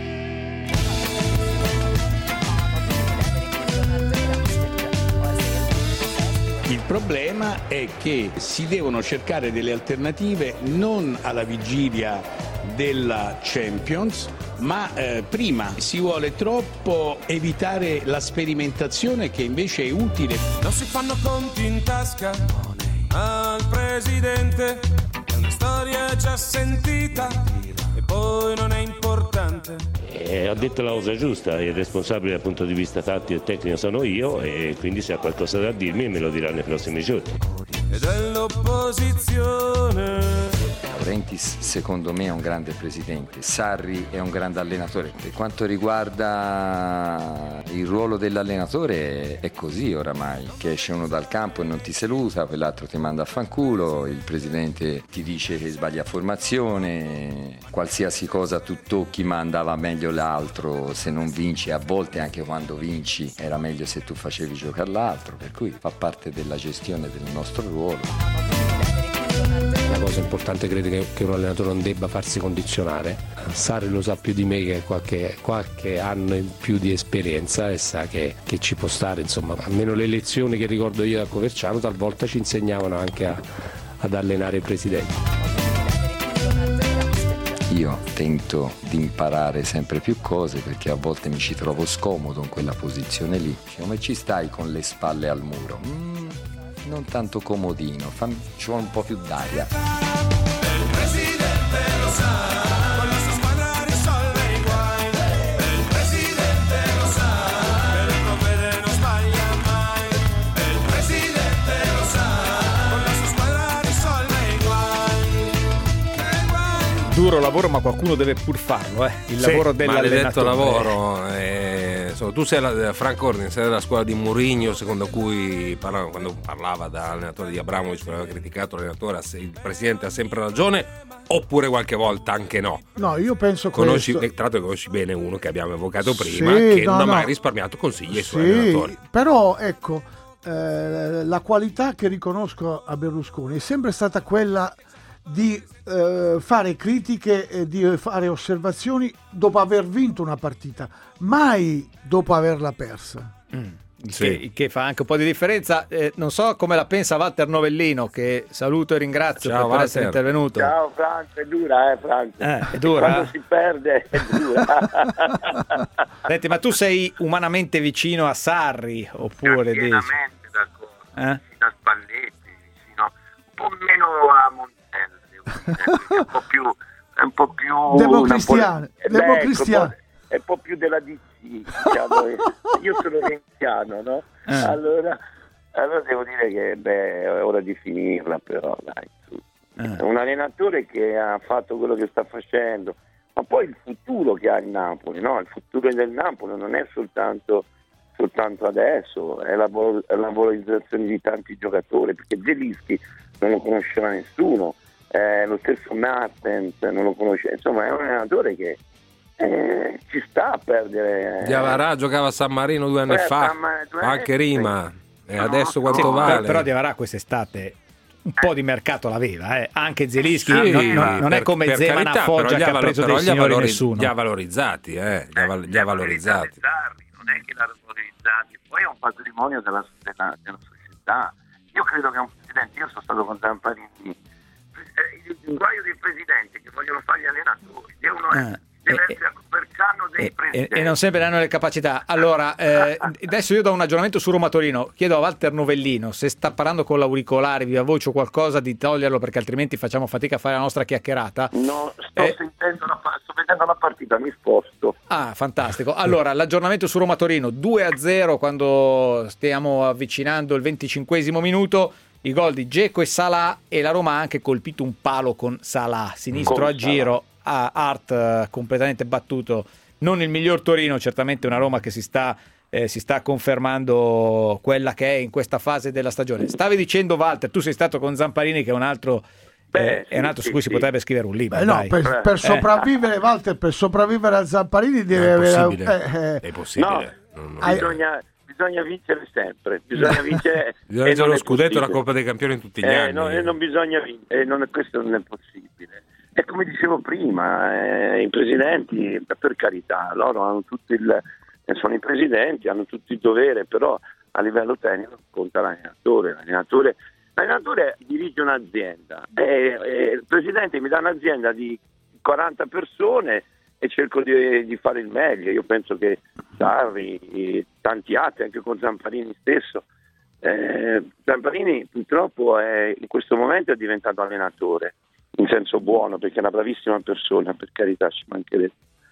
Il problema è che si devono cercare delle alternative non alla vigilia della Champions, ma eh, prima si vuole troppo evitare la sperimentazione che invece è utile. Non si fanno conti in tasca al presidente, è una storia già sentita e poi non è importante. Eh, ho detto la cosa giusta, il responsabile dal punto di vista tattico e tecnico sono io e quindi se ha qualcosa da dirmi me lo dirà nei prossimi giorni. E dell'opposizione. Laurentiis secondo me è un grande presidente, Sarri è un grande allenatore. Per quanto riguarda il ruolo dell'allenatore è così oramai, che esce uno dal campo e non ti saluta, quell'altro ti manda a fanculo, il presidente ti dice che sbaglia formazione, qualsiasi cosa tu tocchi ma andava meglio l'altro, se non vinci, a volte anche quando vinci era meglio se tu facevi giocare l'altro, per cui fa parte della gestione del nostro ruolo. La cosa importante credo che, che un allenatore non debba farsi condizionare. Sarri lo sa più di me, che ha qualche, qualche anno in più di esperienza e sa che, che ci può stare, insomma, almeno le lezioni che ricordo io da Coverciano talvolta ci insegnavano anche a, ad allenare i presidenti. Io tento di imparare sempre più cose perché a volte mi ci trovo scomodo in quella posizione lì. Come ci stai con le spalle al muro? Mm. Non tanto comodino, fammi, ci vuole un po' più d'aria. Il presidente lo sa, con la sua squadra risolve i guai. Il presidente lo sa, per il provvede non sbaglia mai. Il presidente lo sa, con la sua squadra risolve i guai. Duro lavoro, ma qualcuno deve pur farlo, eh? Il sì, lavoro dell'allenatore. Maledetto lavoro. Eh, insomma, tu sei la, Frank Ordin, sei della scuola di Mourinho, secondo cui parla, quando parlava da allenatore di Abramovich, aveva criticato l'allenatore, il presidente ha sempre ragione, oppure qualche volta anche no? No, io penso conosci, questo. Tra l'altro conosci bene uno che abbiamo evocato prima, Sì, che no, non ha no. mai risparmiato consigli ai Sì, suoi allenatori. però ecco, eh, la qualità che riconosco a Berlusconi è sempre stata quella di eh, fare critiche e di fare osservazioni dopo aver vinto una partita, mai dopo averla persa. Mm. Sì. Che, che fa anche un po' di differenza. Eh, non so come la pensa Walter Novellino, che saluto e ringrazio. Ciao, per Walter. essere intervenuto. Ciao Franco, è dura eh Franco. Eh, è dura? Quando si perde è dura. Senti, ma tu sei umanamente vicino a Sarri oppure dici? Pienamente d'accordo, Eh? vicino a Spalletti, vicino un po' meno a Montella, è un po' più è un po' più Democristiano, Napole- democristiano. Ecco, è un po' più della D C, diciamo. Io sono renziano, no? Eh. Allora, allora devo dire che beh, è ora di finirla, però dai, su. È un allenatore che ha fatto quello che sta facendo, ma poi il futuro che ha il Napoli, no? Il futuro del Napoli non è soltanto soltanto adesso, è la, vol- è la valorizzazione di tanti giocatori, perché Zelinski non lo conosceva nessuno, eh, lo stesso Mertens non lo conosce, insomma è un allenatore che eh, ci sta a perdere. Diavarà giocava a San Marino due anni Eh, fa, San Mar- due anche anni, Rima, e No, adesso no, quanto no, vale? Però Diavarà quest'estate un po' di mercato l'aveva, eh. Anche Zelinski Sì, non, non- non è per- come per Zeman carità, a Foggia però che li ha valo- preso però dei li ha signori valori- nessuno. li ha valorizzati, eh, li ha, val- li ha valorizzati. Non è che l'ha valorizzati, poi è un patrimonio della, della, della società. Io credo che un presidente, io sono stato con Zamparini, eh, il guaio dei presidenti che vogliono fare gli allenatori, devono Ah, deve e- essere Coverciano dei E, presidenti. e non sempre hanno le capacità. Allora, eh, adesso io do un aggiornamento su Roma Torino. Chiedo a Walter Novellino se sta parlando con l'auricolare, viva voce o qualcosa, di toglierlo, perché altrimenti facciamo fatica a fare la nostra chiacchierata. No, sto Eh, sentendo la, sto vedendo la partita, mi sposto. Ah, fantastico. Allora, l'aggiornamento su Roma Torino, due a zero quando stiamo avvicinando il venticinquesimo minuto. I gol di Dzeko e Salah, e la Roma ha anche colpito un palo con Salah, sinistro Con a giro, a Art eh, completamente battuto. Non il miglior Torino, certamente una Roma che si sta, eh, si sta confermando quella che è in questa fase della stagione. Stavi dicendo, Walter, tu sei stato con Zamparini, che è un altro, Beh, eh, è un altro sì, su cui sì, si potrebbe scrivere un libro. Beh, no, dai. per, per Eh. sopravvivere, Walter, per sopravvivere a Zamparini deve È avere. possibile. eh, eh, È possibile. No, Hai- bisogna, bisogna vincere sempre, bisogna vincere. Bisogna e vincere non lo è scudetto e la possibile. Coppa dei Campioni in tutti gli Eh, anni. no, e non bisogna vincere, non è- questo non è possibile. E come dicevo prima, eh, i presidenti, per carità, loro hanno tutto il, eh, sono i presidenti, hanno tutto il dovere, però a livello tecnico conta l'allenatore. L'allenatore, l'allenatore dirige un'azienda, e, e il presidente mi dà un'azienda di quaranta persone e cerco di, di fare il meglio. Io penso che Sarri, tanti altri, anche con Zamparini stesso, eh, Zamparini purtroppo è, in questo momento è diventato allenatore, in senso buono, perché è una bravissima persona, per carità, ci mancherebbe.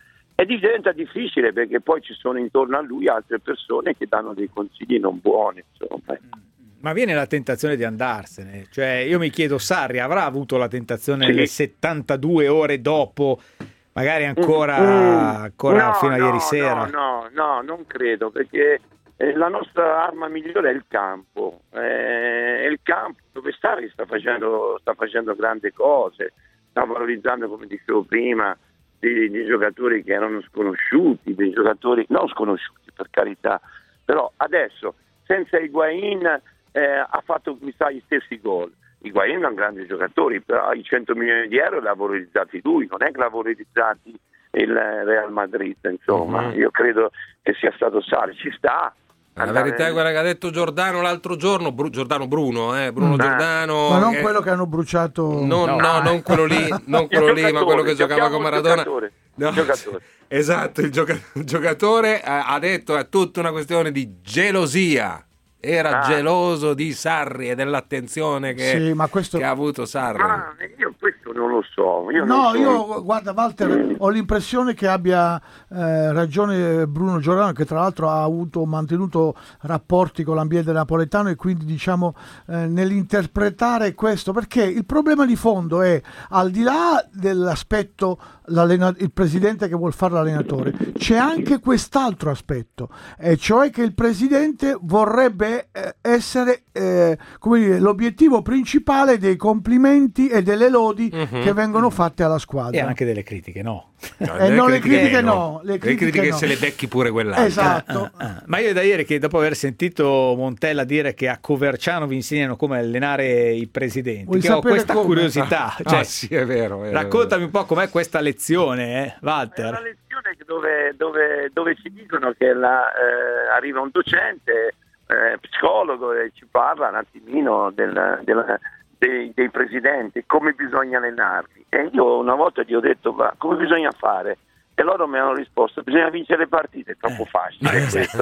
E diventa difficile perché poi ci sono intorno a lui altre persone che danno dei consigli non buoni, insomma. Ma viene la tentazione di andarsene, cioè io mi chiedo, Sarri avrà avuto la tentazione Sì. le settantadue ore dopo, magari ancora, Mm. ancora No, fino a no, ieri sera? No, no, no, non credo, perché eh, la nostra arma migliore è il campo, eh, è il campo dove Sarri sta facendo, sta facendo grandi cose, sta valorizzando, come dicevo prima, dei, dei giocatori che erano sconosciuti, dei giocatori non sconosciuti, per carità, però adesso senza Higuain eh, ha fatto, mi sa, gli stessi gol. Higuain è un grande giocatore, però i cento milioni di euro li ha valorizzati lui, non è che l'ha valorizzati il Real Madrid, insomma. Mhm. Io credo che sia stato Sarri, ci sta. La verità è quella che ha detto Giordano l'altro giorno, Bru- Giordano Bruno, eh, Bruno Mm. Giordano. Ma non che- quello che hanno bruciato. No, no, non quello lì, non quello lì, ma quello che giocava con Maradona. Giocatore, No. giocatore. Esatto, il, gioca- il giocatore ha, ha detto è tutta una questione di gelosia. Era Ah. geloso di Sarri e dell'attenzione che, Sì, ma questo- che ha avuto Sarri. Ah, io questo non lo so. Io No, non so. io guarda Walter, ho l'impressione che abbia eh, ragione Bruno Giordano, che tra l'altro ha avuto mantenuto rapporti con l'ambiente napoletano, e quindi diciamo eh, nell'interpretare questo, perché il problema di fondo è, al di là dell'aspetto l'allena- il presidente che vuol fare l'allenatore, c'è anche quest'altro aspetto, e cioè che il presidente vorrebbe eh, essere eh, come dire, l'obiettivo principale dei complimenti e delle lodi Mhm. che vengono fatte alla squadra. E anche delle critiche, no? Eh, no, le critiche no, le Le critiche critiche no. se le becchi pure quell'altro. Esatto. Ah, ah. Ma io è da ieri che, dopo aver sentito Montella dire che a Coverciano vi insegnano come allenare i presidenti, Vuoi che ho sapere questa come? curiosità. Ah, Cioè, sì, è vero. è vero. raccontami un po' com'è questa lezione, eh, È una Walter. lezione dove, dove, dove ci dicono che la, eh, arriva un docente, eh, psicologo, e ci parla un attimino del, del- dei, dei presidenti, come bisogna allenarli. E io una volta gli ho detto, ma come bisogna fare? E loro mi hanno risposto, bisogna vincere le partite, è troppo facile questo.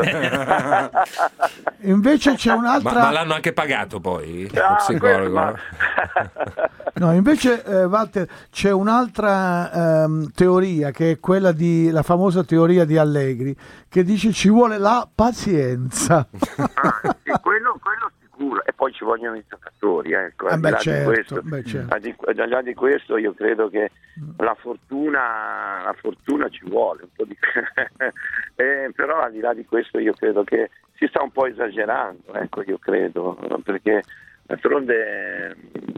Invece c'è Ma, un'altra ma l'hanno anche pagato poi? Lo Ah, psicologo. questo, No, invece eh, Walter, c'è un'altra ehm, teoria, che è quella di la famosa teoria di Allegri, che dice ci vuole la pazienza. Ah, sì, quello, quello sicuro, e poi ci vogliono i giocatori, ecco. Ah, Al di beh, là di certo, questo, beh, certo. al di, al di là di questo io credo che la fortuna, la fortuna ci vuole un po' di eh, però al di là di questo io credo che si sta un po' esagerando, ecco, io credo, perché d'altronde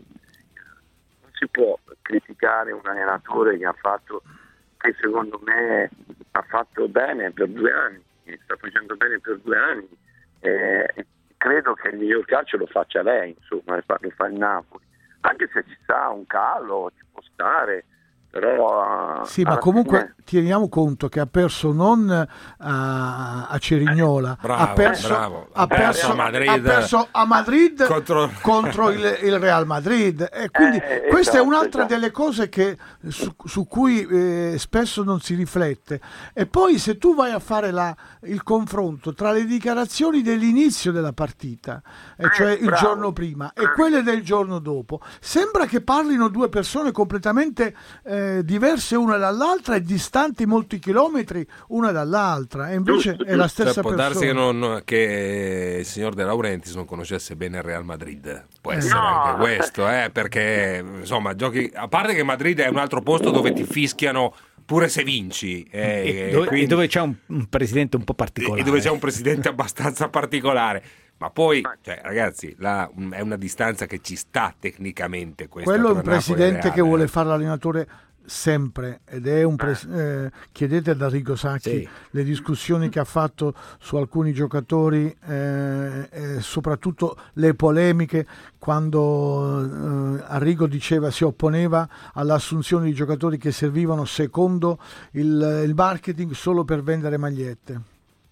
non si può criticare un allenatore che ha fatto, che secondo me ha fatto bene per due anni, sta facendo bene per due anni, eh, credo che il miglior calcio lo faccia lei, insomma, lo fa, lo fa il Napoli, anche se ci sta un calo, ci può stare, però Sì, ma alla comunque fine- teniamo conto che ha perso non a, a Cerignola, Bravo, ha perso, bravo. ha perso, a Madrid. ha perso a Madrid Contro- contro il, il Real Madrid, e quindi Eh, questa esatto, è un'altra esatto. delle cose che, su, su cui eh, spesso non si riflette. E poi se tu vai a fare la, il confronto tra le dichiarazioni dell'inizio della partita, e cioè il bravo. giorno prima, e quelle del giorno dopo, sembra che parlino due persone completamente eh, diverse una dall'altra e distanti molti chilometri una dall'altra, e invece è la stessa Cioè, può persona. darsi che, non- che il signor De Laurentiis non conoscesse bene il Real Madrid, può Eh. essere No. anche questo, eh, perché insomma giochi, a parte che Madrid è un altro posto dove ti fischiano pure se vinci, eh, E dove, quindi- e dove c'è un, un presidente un po' particolare. e dove c'è un presidente abbastanza particolare. Ma poi, cioè, ragazzi, là, mm, è una distanza che ci sta tecnicamente. Questa Quello è un tra Napoli e presidente Real, che vuole eh. fare l'allenatore sempre, ed è un pres- eh, chiedete ad Arrigo Sacchi Sì. le discussioni che ha fatto su alcuni giocatori, eh, e soprattutto le polemiche quando eh, Arrigo diceva, si opponeva all'assunzione di giocatori che servivano secondo il, il marketing solo per vendere magliette.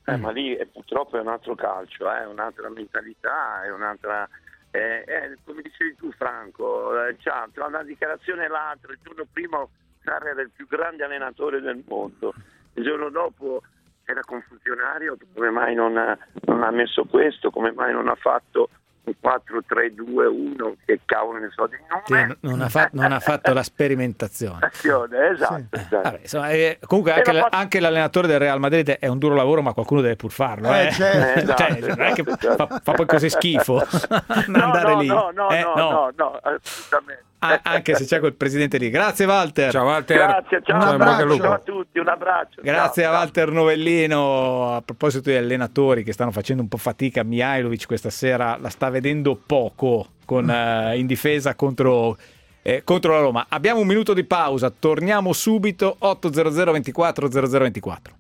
Eh, ma lì eh, purtroppo è un altro calcio, è eh, un'altra mentalità, è un'altra... Eh, eh, come dicevi tu Franco, eh, c'ha, tra una dichiarazione e l'altra, il giorno prima Sarri era il più grande allenatore del mondo, il giorno dopo era confusionario, come mai non ha, non ha messo questo, come mai non ha fatto un quattro tre due uno, che cavolo ne so di nome. Sì, non, ha fa- non ha fatto la sperimentazione. Esatto, Sì. esatto. Vabbè, insomma, eh, comunque anche, E l'ha la- fatto- anche l'allenatore del Real Madrid è un duro lavoro, ma qualcuno deve pur farlo. Eh, Eh, certo. Cioè, Esatto, non è che esatto. fa, fa poi così schifo No, andare no, lì. no, no, Eh, no, no, no, assolutamente. Ah, anche se c'è quel presidente lì. Grazie Walter. Ciao Walter. Grazie, ciao, Un un abbraccio. abbraccio a tutti, un abbraccio. Grazie ciao, a Walter Novellino. A proposito di allenatori che stanno facendo un po' fatica, Mihajlovic questa sera la sta vedendo poco con, eh, in difesa contro, eh, contro la Roma. Abbiamo un minuto di pausa, torniamo subito. otto zero zero ventiquattro zero zero ventiquattro.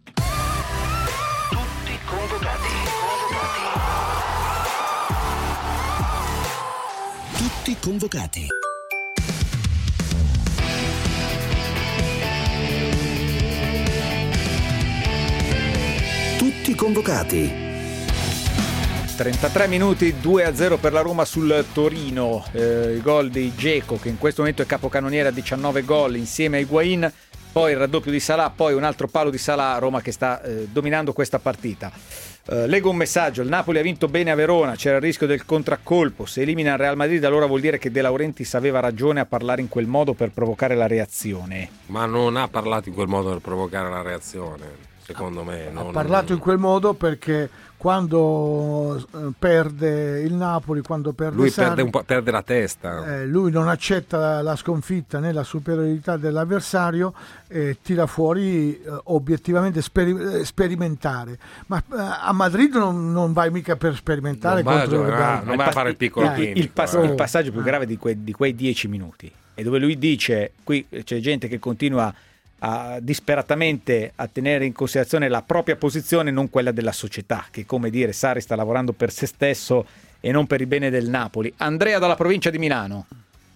Tutti convocati. Tutti convocati. trentatré minuti, due a zero per la Roma sul Torino. Eh, il gol di Dzeko, che in questo momento è capocannoniere a diciannove gol insieme a Higuain, poi il raddoppio di Salah, poi un altro palo di Salah. Roma che sta eh, dominando questa partita. Eh, leggo un messaggio: il Napoli ha vinto bene a Verona, c'era il rischio del contraccolpo, se elimina il Real Madrid allora vuol dire che De Laurentiis aveva ragione a parlare in quel modo per provocare la reazione. Ma non ha parlato in quel modo per provocare la reazione, secondo me. Ha non... parlato in quel modo perché quando eh, perde il Napoli, quando perde Lui Sarri, perde, un po', perde la testa. eh, lui non accetta la, la sconfitta né la superiorità dell'avversario e tira fuori eh, obiettivamente speri- eh, sperimentare. Ma eh, a Madrid non, non vai mica per sperimentare Non vai a contro giocare, dai, non vai a fare il piccolo dai, chimico, Il, pass- eh. il passaggio più grave di, que- di quei dieci minuti è dove lui dice: qui c'è gente che continua a, disperatamente a tenere in considerazione la propria posizione, non quella della società, che, come dire, Sarri sta lavorando per se stesso e non per il bene del Napoli. Andrea dalla provincia di Milano.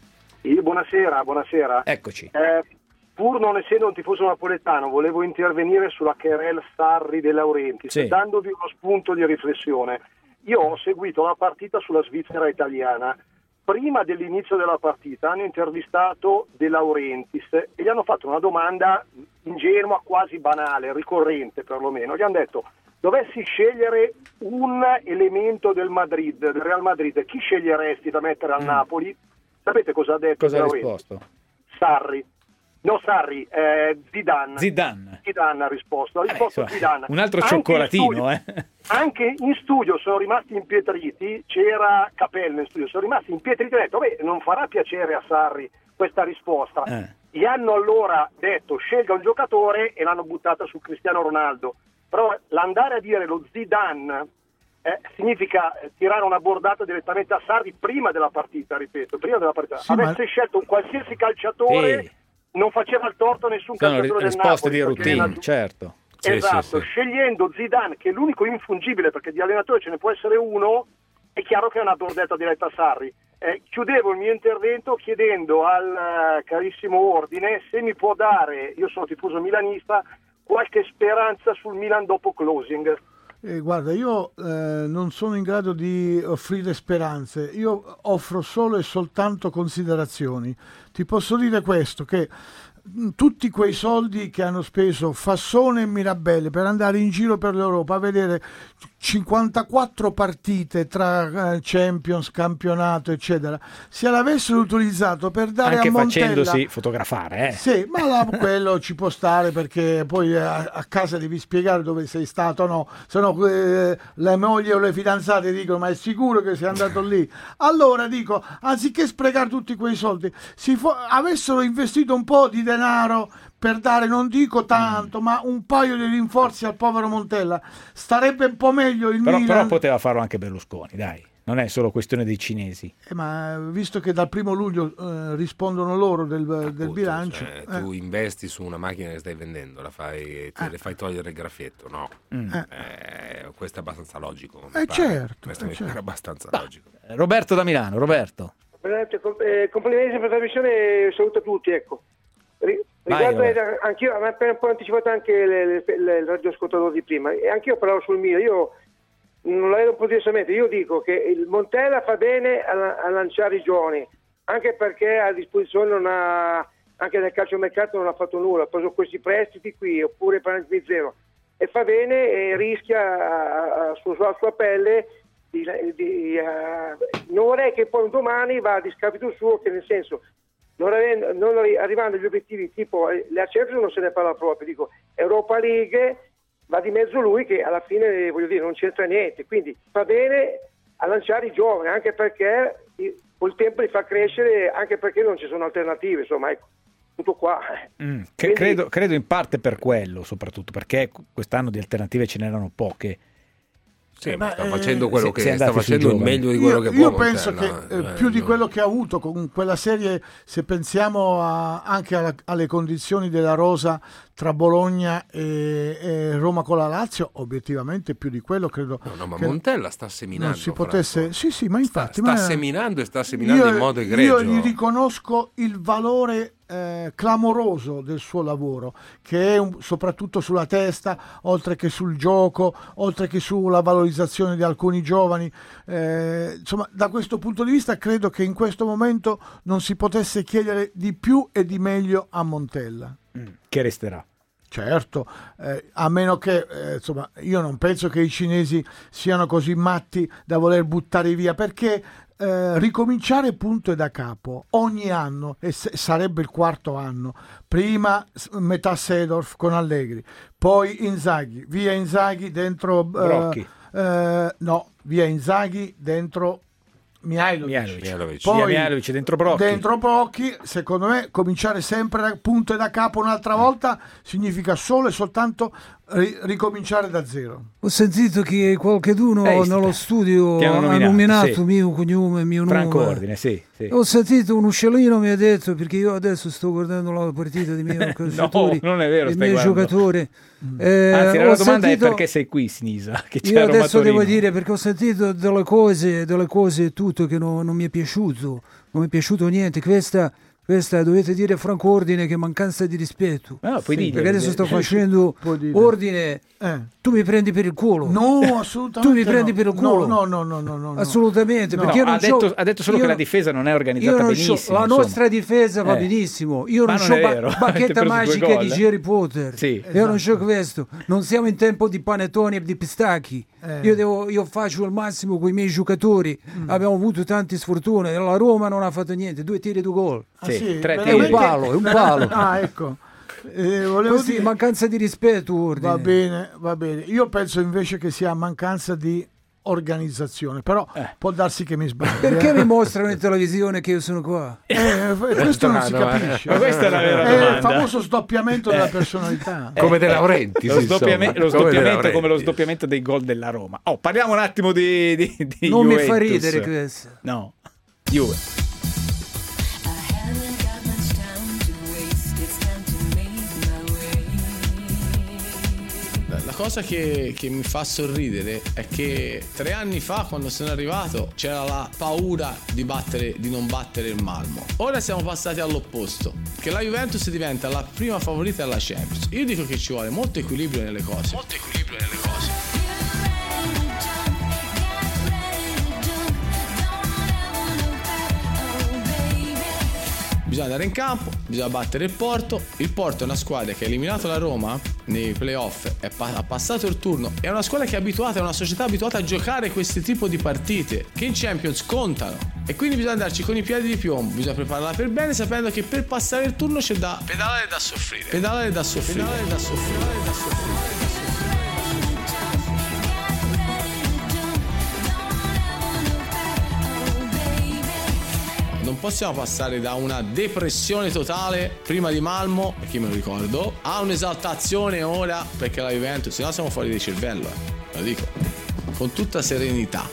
Io, buonasera, buonasera. Eccoci. Eh, pur non essendo un tifoso napoletano, volevo intervenire sulla querel Sarri De Laurentiis, Sì. dandovi uno spunto di riflessione. Io ho seguito la partita sulla Svizzera italiana. Prima dell'inizio della partita hanno intervistato De Laurentiis e gli hanno fatto una domanda ingenua, quasi banale, ricorrente perlomeno. Gli hanno detto: dovessi scegliere un elemento del Madrid, del Real Madrid, chi sceglieresti da mettere al Napoli? Sapete cosa ha detto? Cosa De ha Laurentiis? risposto? Sarri. No, Sarri, eh, Zidane. Zidane. Zidane ha risposto. Ha risposto insomma, Zidane. un altro Anche in cioccolatino, studio- eh. Anche in studio sono rimasti impietriti, c'era Capello in studio, sono rimasti impietriti e hanno detto: beh, non farà piacere a Sarri questa risposta. Eh. Gli hanno allora detto: scelga un giocatore, e l'hanno buttata su Cristiano Ronaldo. Però l'andare a dire lo Zidane eh, significa tirare una bordata direttamente a Sarri prima della partita, ripeto, prima della partita. Sì, Avesse ma- scelto un qualsiasi calciatore, Sì. non faceva il torto a nessun Sono calciatore ri- del risposte Napoli, di perché routine, era- certo. Esatto, scegliendo Zidane, che è l'unico infungibile, perché di allenatore ce ne può essere uno, è chiaro che è una bordetta diretta a Sarri. Eh, chiudevo il mio intervento chiedendo al eh, carissimo Ordine se mi può dare, io sono tifoso milanista, qualche speranza sul Milan dopo closing. Eh, guarda, io eh, non sono in grado di offrire speranze, io offro solo e soltanto considerazioni. Ti posso dire questo, che mh, tutti quei soldi che hanno speso Fassone e Mirabelli per andare in giro per l'Europa a vedere cinquantaquattro partite tra eh, Champions, campionato, eccetera, se l'avessero utilizzato per dare Anche a Montella... facendosi fotografare, eh. Sì, ma là, quello ci può stare, perché poi a, a casa devi spiegare dove sei stato, no? Se no eh, le mogli o le fidanzate dicono: ma è sicuro che sei andato lì? Allora dico, anziché sprecare tutti quei soldi, si fo- avessero investito un po' di denaro per dare, non dico tanto, ma un paio di rinforzi al povero Montella, starebbe un po' meglio il Però, Milan. però poteva farlo anche Berlusconi, dai. Non è solo questione dei cinesi. Eh, ma visto che dal primo luglio eh, rispondono loro del, del bilancio, Cioè, eh. tu investi su una macchina che stai vendendo, la fai, te Eh. le fai togliere il graffietto, no? Mm. Eh, questo è abbastanza logico. mi Eh, pare. certo, Questo eh, mi certo. pare abbastanza logico. Roberto da Milano, Roberto. Eh, complimenti per la trasmissione, saluto a tutti, ecco. Ri- Vai, Riguardo, vai. eh, anch'io, mi ha appena un po' anticipato anche le, le, le, il radioascoltatore di prima, e anch'io parlavo sul Milan. Io non la vedo un po' diversamente. Io dico che il Montella fa bene a, a lanciare i giovani, anche perché a disposizione non ha, anche nel calciomercato non ha fatto nulla, ha preso questi prestiti qui oppure prestiti zero, e fa bene e rischia a, a, su, sulla sua pelle di, di, uh, non vorrei che poi un domani va a discapito suo, che nel senso non, avendo, non arrivando agli obiettivi tipo le Champions non se ne parla proprio, dico Europa League, va di mezzo lui che alla fine, voglio dire, non c'entra niente, quindi fa bene a lanciare i giovani, anche perché col tempo li fa crescere, anche perché non ci sono alternative, insomma, ecco, tutto qua. Mm, che Quindi- credo, credo in parte per quello, soprattutto perché quest'anno di alternative ce n'erano poche. Sì, Eh, ma sta eh, facendo quello se- che se sta andate sui facendo il giovani. meglio di quello Io, che può. io penso Montella, che eh, eh, più di no. quello che ha avuto con quella serie, se pensiamo a- anche alla- alle condizioni della rosa tra Bologna e, e Roma con la Lazio, obiettivamente più di quello credo No, no, ma che Montella sta seminando. non si potesse. Sì, sì, ma infatti. sta ma- seminando e sta seminando io, in modo egregio. Io gli riconosco il valore eh, clamoroso del suo lavoro, che è un- soprattutto sulla testa, oltre che sul gioco, oltre che sulla valorizzazione di alcuni giovani. Eh, insomma, da questo punto di vista credo che in questo momento non si potesse chiedere di più e di meglio a Montella. Che resterà. Certo, eh, a meno che, eh, insomma, io non penso che i cinesi siano così matti da voler buttare via, perché eh, ricominciare punto e da capo ogni anno, e se- sarebbe il quarto anno, prima s- metà Seedorf con Allegri, poi Inzaghi, via Inzaghi dentro... eh, Brocchi. eh, no, via Inzaghi dentro... Mihajlovic. Mihajlovic. Poi Via Mihajlovic dentro Brocchi. dentro Brocchi, secondo me cominciare sempre da punto e da capo un'altra volta significa solo e soltanto ri- ricominciare da zero. Ho sentito che qualcheduno Eh, nello studio Ti hanno ha nominato, nominato sì. mio cognome, mio Franco nome. Ordine, sì, sì. Ho sentito un uccellino mi ha detto, perché io adesso sto guardando la partita dei miei calciatori, non è vero, dei stai miei guardando. giocatori. Eh, Anzi, la ho mia domanda sentito- è perché sei qui, Sinisa? Che c'è io a Roma adesso devo Torino. dire, perché ho sentito delle cose, delle cose tutto che no- non mi è piaciuto, non mi è piaciuto niente. Questa, questa dovete dire a Franco Ordine che mancanza di rispetto. No, puoi Sì, dirglielo. perché adesso sto Eh, facendo puoi dire. ordine. Eh. Tu mi prendi per il culo. No, Tu assolutamente mi prendi no. per il No, culo. no, no, no, no, no, no. Assolutamente, No, perché io non ha, c'ho- detto, ha detto solo io che la non- difesa non è io organizzata non c'ho- benissimo. la insomma. nostra difesa va Eh. benissimo. Io Ma non non ho è ba- vero. Avete bacchetta preso due magica gol, di eh? Harry Potter. Sì. Io non c'ho questo. Non siamo in tempo di panettoni e di pistacchi. Eh. Io, devo- io faccio il massimo con i miei giocatori. Mm. Abbiamo avuto tante sfortune. La Roma non ha fatto niente. Due tiri, due gol. Ah, sì? È un Veramente? palo, è un palo. Ah, ecco. Eh, volevo Così, dire- mancanza di rispetto, ordine. Va bene, va bene. Io penso invece che sia mancanza di organizzazione, però può darsi che mi sbaglio. Perché eh. mi mostrano in televisione che io sono qua? Eh, questo non si no, eh. capisce. Ma questa è la vera È il domanda. famoso sdoppiamento della personalità. Come De Laurentiis, lo, insomma. sdoppiame- lo Come De sdoppiamento Laurentiis. come lo sdoppiamento dei gol della Roma. Oh, parliamo un attimo di, di, di Non mi Juventus. fa ridere questo. No, Juve. La cosa che, che mi fa sorridere è che tre anni fa, quando sono arrivato, c'era la paura di, battere, di non battere il Malmo. Ora siamo passati all'opposto, che la Juventus diventa la prima favorita alla Champions. Io dico che ci vuole molto equilibrio nelle cose. Molto equilibrio nelle cose. Bisogna andare in campo, bisogna battere il Porto. Il Porto è una squadra che ha eliminato la Roma nei playoff, è pa- ha passato il turno, è una squadra che è abituata, è una società abituata a giocare questo tipo di partite che in Champions contano, e quindi bisogna andarci con i piedi di piombo, bisogna prepararla per bene, sapendo che per passare il turno c'è da pedalare e da soffrire, pedalare e da soffrire, pedalare e da soffrire, pedalare e da soffrire. Non possiamo passare da una depressione totale prima di Malmo, perché me lo ricordo, a un'esaltazione ora perché la Juventus, se no siamo fuori di cervello, eh. Lo dico con tutta serenità.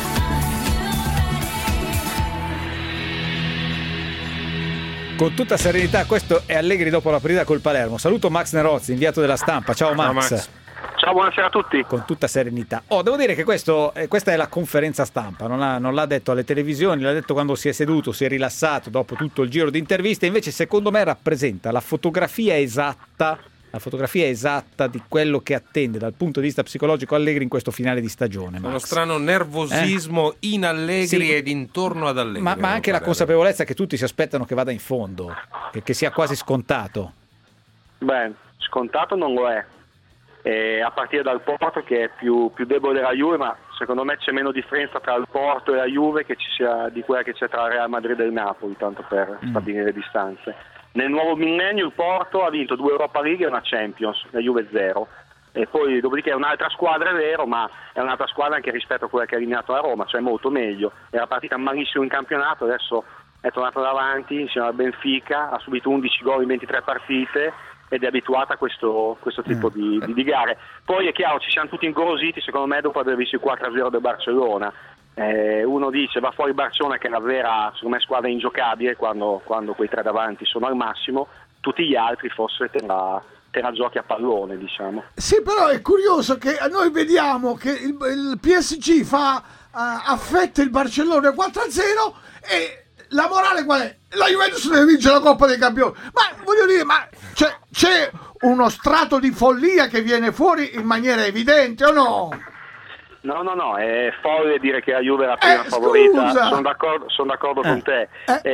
Con tutta serenità, questo è Allegri dopo la partita col Palermo. Saluto Max Nerozzi, inviato della Stampa. Ciao Max. Ciao, Max. Ciao, buonasera a tutti. Con tutta serenità. Oh, devo dire che questo, eh, questa è la conferenza stampa, non, ha, non l'ha detto alle televisioni, l'ha detto quando si è seduto, si è rilassato dopo tutto il giro di interviste, invece secondo me rappresenta la fotografia esatta, la fotografia esatta di quello che attende dal punto di vista psicologico Allegri in questo finale di stagione. Max. Uno strano nervosismo eh? in Allegri sì. ed intorno ad Allegri. Ma, ma anche la consapevolezza che tutti si aspettano che vada in fondo, che, che sia quasi scontato. Beh, scontato non lo è. Eh, a partire dal Porto che è più, più debole della Juve, ma secondo me c'è meno differenza tra il Porto e la Juve che ci sia di quella che c'è tra Real Madrid e il Napoli, tanto per mm. stabilire le distanze. Nel nuovo millennio il Porto ha vinto due Europa League e una Champions, la Juve zero, e poi dopodiché è un'altra squadra, è vero, ma è un'altra squadra anche rispetto a quella che ha eliminato la Roma, cioè molto meglio. Era partita malissimo in campionato, adesso è tornato davanti insieme al Benfica, ha subito undici gol in ventitré partite ed è abituata a questo, questo tipo mm. di, di, di gare. Poi è chiaro, ci siamo tutti ingolositi secondo me dopo aver visto il quattro a zero del Barcellona. Eh, uno dice va fuori Barcellona che è la vera, secondo me, squadra ingiocabile quando, quando quei tre davanti sono al massimo, tutti gli altri forse te la, te la giochi a pallone, diciamo. Sì, però è curioso che noi vediamo che il, il P S G fa uh, affetta il Barcellona quattro a zero e la morale qual è? La Juventus deve vincere la Coppa dei Campioni. Ma voglio dire, ma c'è, c'è uno strato di follia che viene fuori in maniera evidente o no? No, no, no, è folle dire che la Juve è la prima eh, favorita, sono d'accordo, son d'accordo eh, con te. Eh.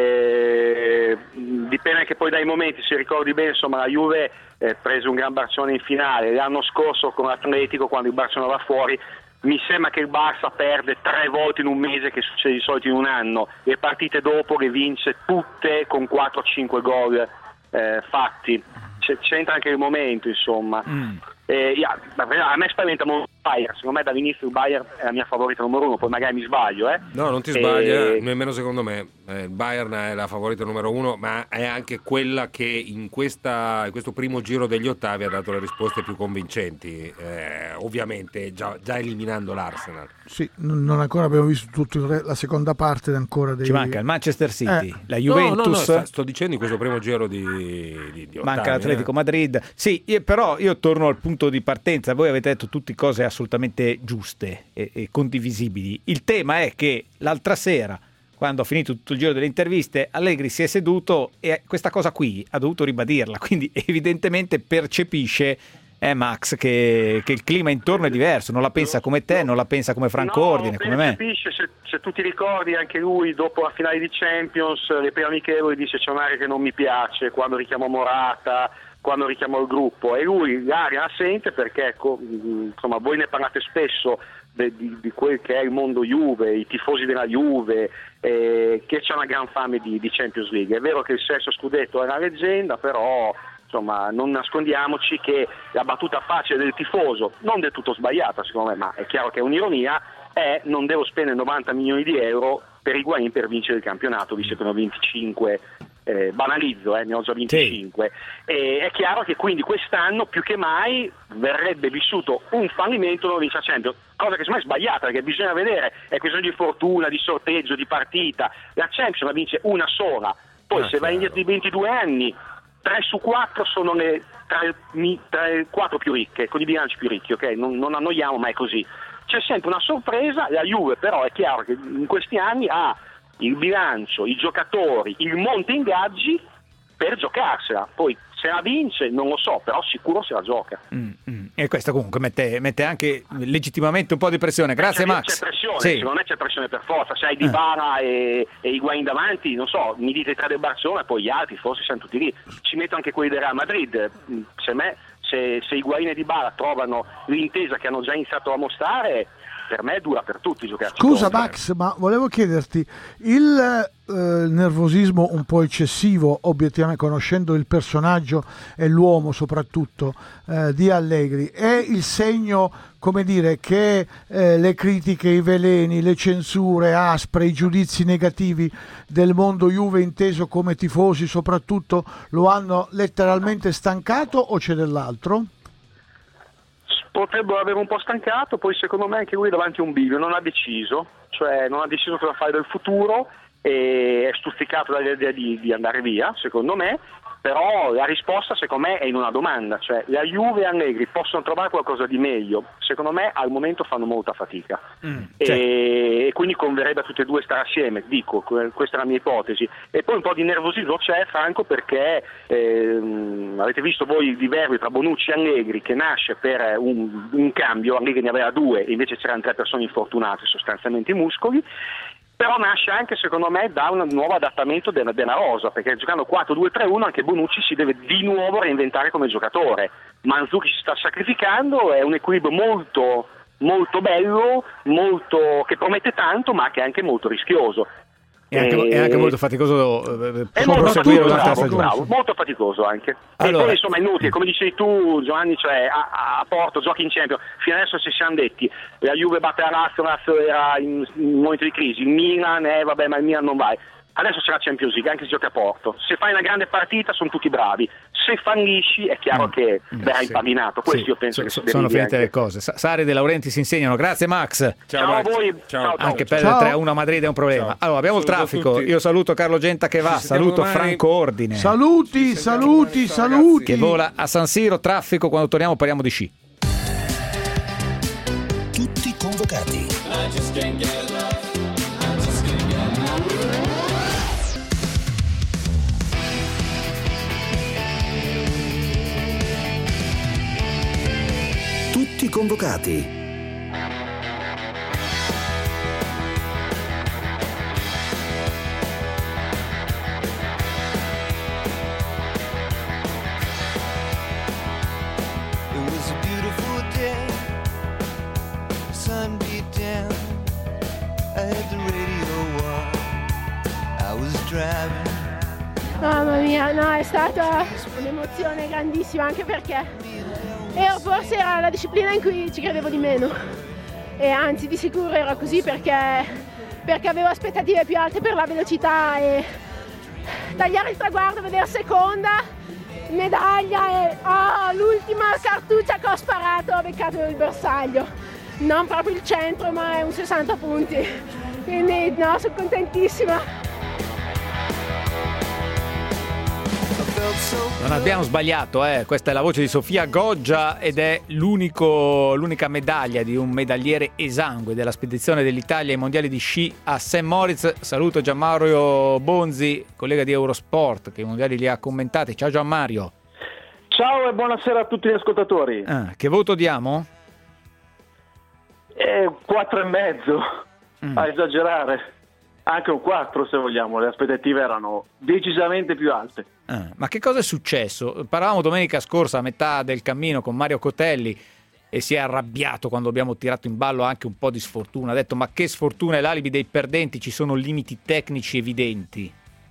Eh, dipende anche poi dai momenti, se ricordi bene, insomma, la Juve eh, prese un gran Barcellona in finale, l'anno scorso con l'Atletico, quando il Barcellona va fuori, mi sembra che il Barça perde tre volte in un mese, che succede di solito in un anno, le partite dopo le vince tutte con quattro cinque gol eh, fatti, C- c'entra anche il momento, insomma. Mm. Eh, yeah, a me spaventa molto il Bayern, secondo me dall'inizio il Bayern è la mia favorita numero uno, poi magari mi sbaglio eh. no non ti sbagli, e... nemmeno secondo me eh, il Bayern è la favorita numero uno, ma è anche quella che in, questa, in questo primo giro degli ottavi ha dato le risposte più convincenti, eh, ovviamente già, già eliminando l'Arsenal. Sì, non ancora abbiamo visto tutta la seconda parte ancora dei... Ci manca il Manchester City, eh. la Juventus, no, no, no, sto, sto dicendo in questo primo giro di, di, di ottavi, manca l'Atletico eh. Madrid. Sì, io, però io torno al punto di partenza. Voi avete detto tutte cose assolutamente giuste e, e condivisibili. Il tema è che l'altra sera, quando ha finito tutto il giro delle interviste, Allegri si è seduto e questa cosa qui ha dovuto ribadirla, quindi evidentemente percepisce eh, Max che, che il clima intorno è diverso, non la pensa come te, non la pensa come Franco no, Ordine, come me. Capisce, se, se tu ti ricordi anche lui dopo la finale di Champions, le prime amichevoli dice c'è un'area che non mi piace, quando richiamo Morata, quando richiamo il gruppo, e lui l'aria la sente perché ecco, insomma, voi ne parlate spesso de, di, di quel che è il mondo Juve, i tifosi della Juve, eh, che c'è una gran fame di, di Champions League. È vero che il sesto scudetto è una leggenda, però insomma non nascondiamoci che la battuta facile del tifoso, non del tutto sbagliata secondo me, ma è chiaro che è un'ironia, è non devo spendere novanta milioni di euro per Higuaín per vincere il campionato, visto che ne ho venticinque. Eh, banalizzo, eh, ne ho già venticinque. Sì. E è chiaro che quindi quest'anno più che mai verrebbe vissuto un fallimento non vince la Champions, cosa che secondo me è sbagliata, perché bisogna vedere, è questione di fortuna, di sorteggio, di partita. La Champions la vince una sola, poi ah, se vai indietro di ventidue anni, tre su quattro sono le tra, tra le quattro più ricche, con i bilanci più ricchi, ok? Non, non annoiamo, ma è così. C'è sempre una sorpresa, la Juve però è chiaro che in questi anni ha il bilancio, i giocatori, il monte ingaggi per giocarsela. Poi se la vince non lo so, però sicuro se la gioca. Mm, mm. E questo comunque mette, mette anche legittimamente un po' di pressione. Grazie, c'è, Max. C'è pressione, sì. Secondo me c'è pressione per forza. Se hai Dybala eh. e, e Higuaín davanti, non so, mi dite tre del Barcellona e poi gli altri forse siamo tutti lì. Ci metto anche quelli del Real Madrid. Se, me, se, se Higuaín e Dybala trovano l'intesa che hanno già iniziato a mostrare, per me è dura per tutti giocarci. Scusa contro. Max, ma volevo chiederti, il eh, nervosismo un po' eccessivo, obiettivamente conoscendo il personaggio e l'uomo soprattutto eh, di Allegri, è il segno, come dire, che eh, le critiche, i veleni, le censure aspre, i giudizi negativi del mondo Juve inteso come tifosi soprattutto lo hanno letteralmente stancato, o c'è dell'altro? Potrebbero aver un po' stancato, poi secondo me anche lui è davanti a un bivio, non ha deciso, cioè non ha deciso cosa fare del futuro e è stuzzicato dall'idea di, di andare via, secondo me. Però la risposta secondo me è in una domanda, cioè la Juve e Allegri possono trovare qualcosa di meglio? Secondo me al momento fanno molta fatica mm, e, certo. e quindi converrebbe a tutte e due stare assieme, dico, questa è la mia ipotesi. E poi un po' di nervosismo c'è, Franco, perché ehm, avete visto voi il diverbio tra Bonucci e Allegri che nasce per un, un cambio, Allegri ne aveva due e invece c'erano tre persone infortunate, sostanzialmente i muscoli. Però nasce anche secondo me da un nuovo adattamento della, della rosa, perché giocando quattro due tre uno anche Bonucci si deve di nuovo reinventare come giocatore. Mandzukic si sta sacrificando, è un equilibrio molto, molto bello, molto, che promette tanto ma che è anche molto rischioso. È anche, è anche molto faticoso eh, è molto proseguire faticoso, un'altra bravo, stagione. bravo, molto faticoso anche. Allora, e poi insomma è inutile, come dicevi tu Giovanni, cioè a, a Porto giochi in Champions, fino adesso ci siamo detti la Juve batte la Lazio, la Lazio era in, in un momento di crisi, il Milan, eh vabbè ma il Milan non vai. Adesso c'è la Champions League, anche se gioca a Porto. Se fai una grande partita sono tutti bravi, se fallisci è chiaro mm. che verrà sì. impaminato. Questo sì. io penso so, che sono finite anche. le cose. Sarri, De Laurenti si insegnano. Grazie Max. Ciao, ciao Max. a voi. Ciao. Ciao, anche ciao. per il tre a uno a Madrid è un problema. Ciao. Allora abbiamo Saluto il traffico. Io saluto Carlo Genta che va, saluto domani. Franco Ordine. Saluti, saluti, saluti. Che vola a San Siro, traffico, quando torniamo parliamo di sci. Tutti convocati. Tutti convocati. Mamma mia, no, è stata un'emozione grandissima, anche perché ero, forse era la disciplina in cui ci credevo di meno, e anzi di sicuro era così perché, perché avevo aspettative più alte per la velocità, e tagliare il traguardo, vedere seconda, medaglia e oh, l'ultima cartuccia che ho sparato, ho beccato il bersaglio, non proprio il centro ma è un sessanta punti, quindi no, sono contentissima. Non abbiamo sbagliato, eh. Questa è la voce di Sofia Goggia ed è l'unico, l'unica medaglia di un medagliere esangue della spedizione dell'Italia ai mondiali di sci a Saint Moritz. Saluto Gianmario Bonzi, collega di Eurosport, che i mondiali li ha commentati. Ciao Gianmario. Ciao e buonasera a tutti gli ascoltatori. Ah, che voto diamo? Eh, quattro e mezzo, mm. a esagerare. Anche un quattro se vogliamo, le aspettative erano decisamente più alte. Ah, ma che cosa è successo? Parlavamo domenica scorsa a metà del cammino con Mario Cotelli e si è arrabbiato quando abbiamo tirato in ballo anche un po' di sfortuna. Ha detto ma che sfortuna, è l'alibi dei perdenti, ci sono limiti tecnici evidenti.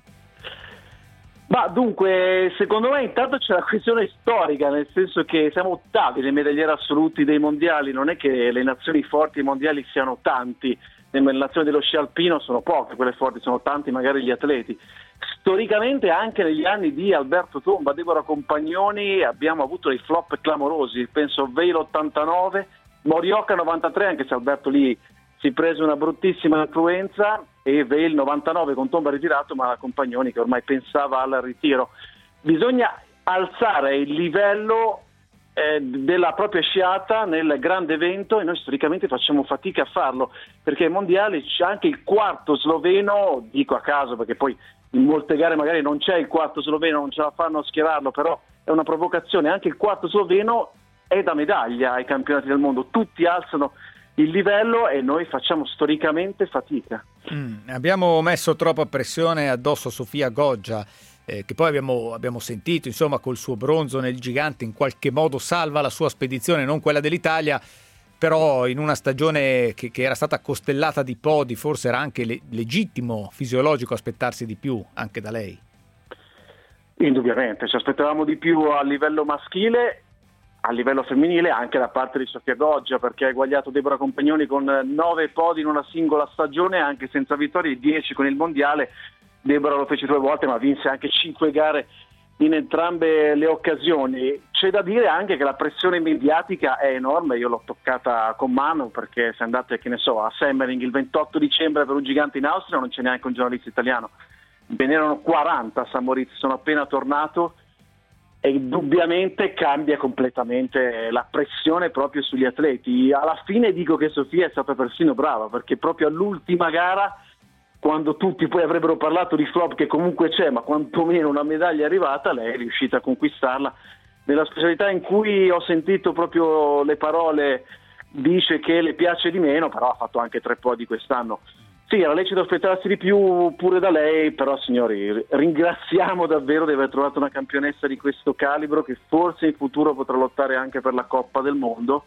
Ma dunque, secondo me intanto c'è la questione storica, nel senso che siamo ottavi nei medaglieri assoluti dei mondiali, non è che le nazioni forti ai mondiali siano tanti. Nelle nazioni dello sci alpino sono poche, quelle forti sono tanti magari gli atleti. Storicamente anche negli anni di Alberto Tomba, Deborah Compagnoni abbiamo avuto dei flop clamorosi, penso Veil ottantanove, Morioka novantatré, anche se Alberto lì si prese una bruttissima influenza, e Veil novantanove con Tomba ritirato, ma la Compagnoni che ormai pensava al ritiro. Bisogna alzare il livello Eh, della propria sciata nel grande evento, e noi storicamente facciamo fatica a farlo, perché ai mondiali c'è anche il quarto sloveno, dico a caso perché poi in molte gare magari non c'è il quarto sloveno, non ce la fanno a schierarlo, però è una provocazione, anche il quarto sloveno è da medaglia ai campionati del mondo, tutti alzano il livello e noi facciamo storicamente fatica. Mm, abbiamo messo troppa pressione addosso a Sofia Goggia, Eh, che poi abbiamo, abbiamo sentito, insomma, col suo bronzo nel gigante in qualche modo salva la sua spedizione, non quella dell'Italia, però in una stagione che, che era stata costellata di podi, forse era anche le, legittimo, fisiologico aspettarsi di più anche da lei. Indubbiamente, ci aspettavamo di più a livello maschile, a livello femminile anche da parte di Sofia Goggia, perché ha eguagliato Deborah Compagnoni con nove podi in una singola stagione, anche senza vittorie, dieci con il mondiale. Deborah lo fece due volte, ma vinse anche cinque gare in entrambe le occasioni. C'è da dire anche che la pressione mediatica è enorme, io l'ho toccata con mano, perché se andate, che ne so, a Semmering il ventotto dicembre per un gigante in Austria non c'è neanche un giornalista italiano, ve ne erano quaranta a San Moritz, sono appena tornato e indubbiamente cambia completamente la pressione proprio sugli atleti. Alla fine dico che Sofia è stata persino brava, perché proprio all'ultima gara, quando tutti poi avrebbero parlato di flop che comunque c'è, ma quantomeno una medaglia è arrivata, lei è riuscita a conquistarla nella specialità in cui ho sentito proprio le parole, dice che le piace di meno, però ha fatto anche tre podi quest'anno. Sì, era lecito aspettarsi di più pure da lei, però signori, ringraziamo davvero di aver trovato una campionessa di questo calibro che forse in futuro potrà lottare anche per la Coppa del Mondo.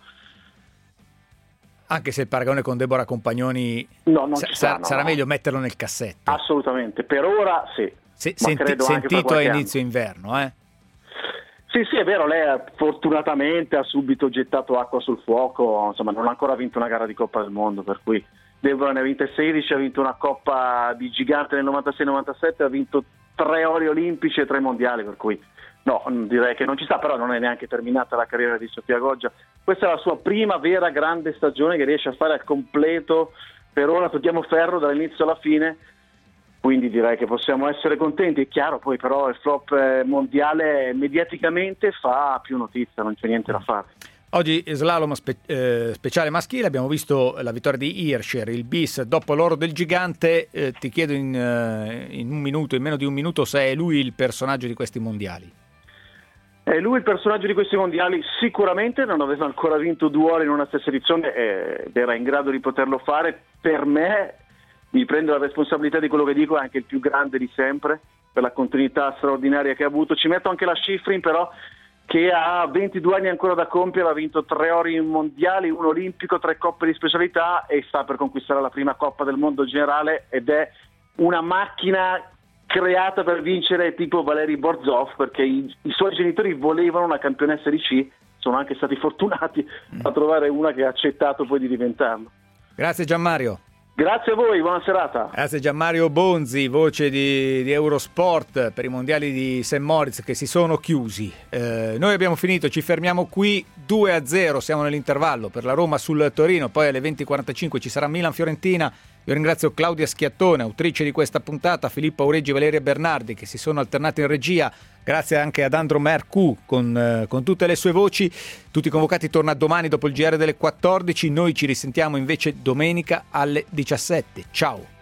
Anche se il paragone con Deborah Compagnoni no, non sa- ci sta, sarà, no, sarà no. meglio metterlo nel cassetto. Assolutamente, per ora sì. Se, ma senti- credo anche per sentito a qualche anno. inizio inverno, eh? Sì, sì, è vero, lei fortunatamente ha subito gettato acqua sul fuoco, insomma non ha ancora vinto una gara di Coppa del Mondo, per cui Deborah ne ha vinte sedici, ha vinto una Coppa di gigante nel novantasei novantasette, ha vinto tre ori olimpici e tre mondiali, per cui no, direi che non ci sta, però non è neanche terminata la carriera di Sofia Goggia. Questa è la sua prima vera grande stagione che riesce a fare al completo, per ora tocchiamo ferro dall'inizio alla fine, quindi direi che possiamo essere contenti. È chiaro poi però il flop mondiale mediaticamente fa più notizia, non c'è niente da fare. Oggi slalom spe- eh, speciale maschile, abbiamo visto la vittoria di Hirscher, il bis dopo l'oro del gigante. Eh, ti chiedo in, eh, in un minuto, in meno di un minuto, se è lui il personaggio di questi mondiali. È lui il personaggio di questi mondiali, sicuramente non aveva ancora vinto due ore in una stessa edizione ed era in grado di poterlo fare. Per me, mi prendo la responsabilità di quello che dico, è anche il più grande di sempre per la continuità straordinaria che ha avuto. Ci metto anche la Schifrin però, che ha ventidue anni ancora da compiere, ha vinto tre ori mondiali, un olimpico, tre coppe di specialità e sta per conquistare la prima Coppa del Mondo generale ed è una macchina creata per vincere, tipo Valeri Borzov, perché i, i suoi genitori volevano una campionessa di sci, sono anche stati fortunati a trovare una che ha accettato poi di diventarlo. Grazie Gianmario. Grazie a voi, buona serata. Grazie Gianmario Bonzi, voce di, di Eurosport per i mondiali di Saint Moritz che si sono chiusi. Eh, noi abbiamo finito, ci fermiamo qui, due a zero, siamo nell'intervallo per la Roma sul Torino, poi alle venti e quarantacinque ci sarà Milan-Fiorentina. Io ringrazio Claudia Schiattone, autrice di questa puntata, Filippo Aureggi e Valeria Bernardi che si sono alternati in regia. Grazie anche ad Andro Mercu con, eh, con tutte le sue voci. Tutti convocati torna domani dopo il G R delle quattordici. Noi ci risentiamo invece domenica alle diciassette. Ciao.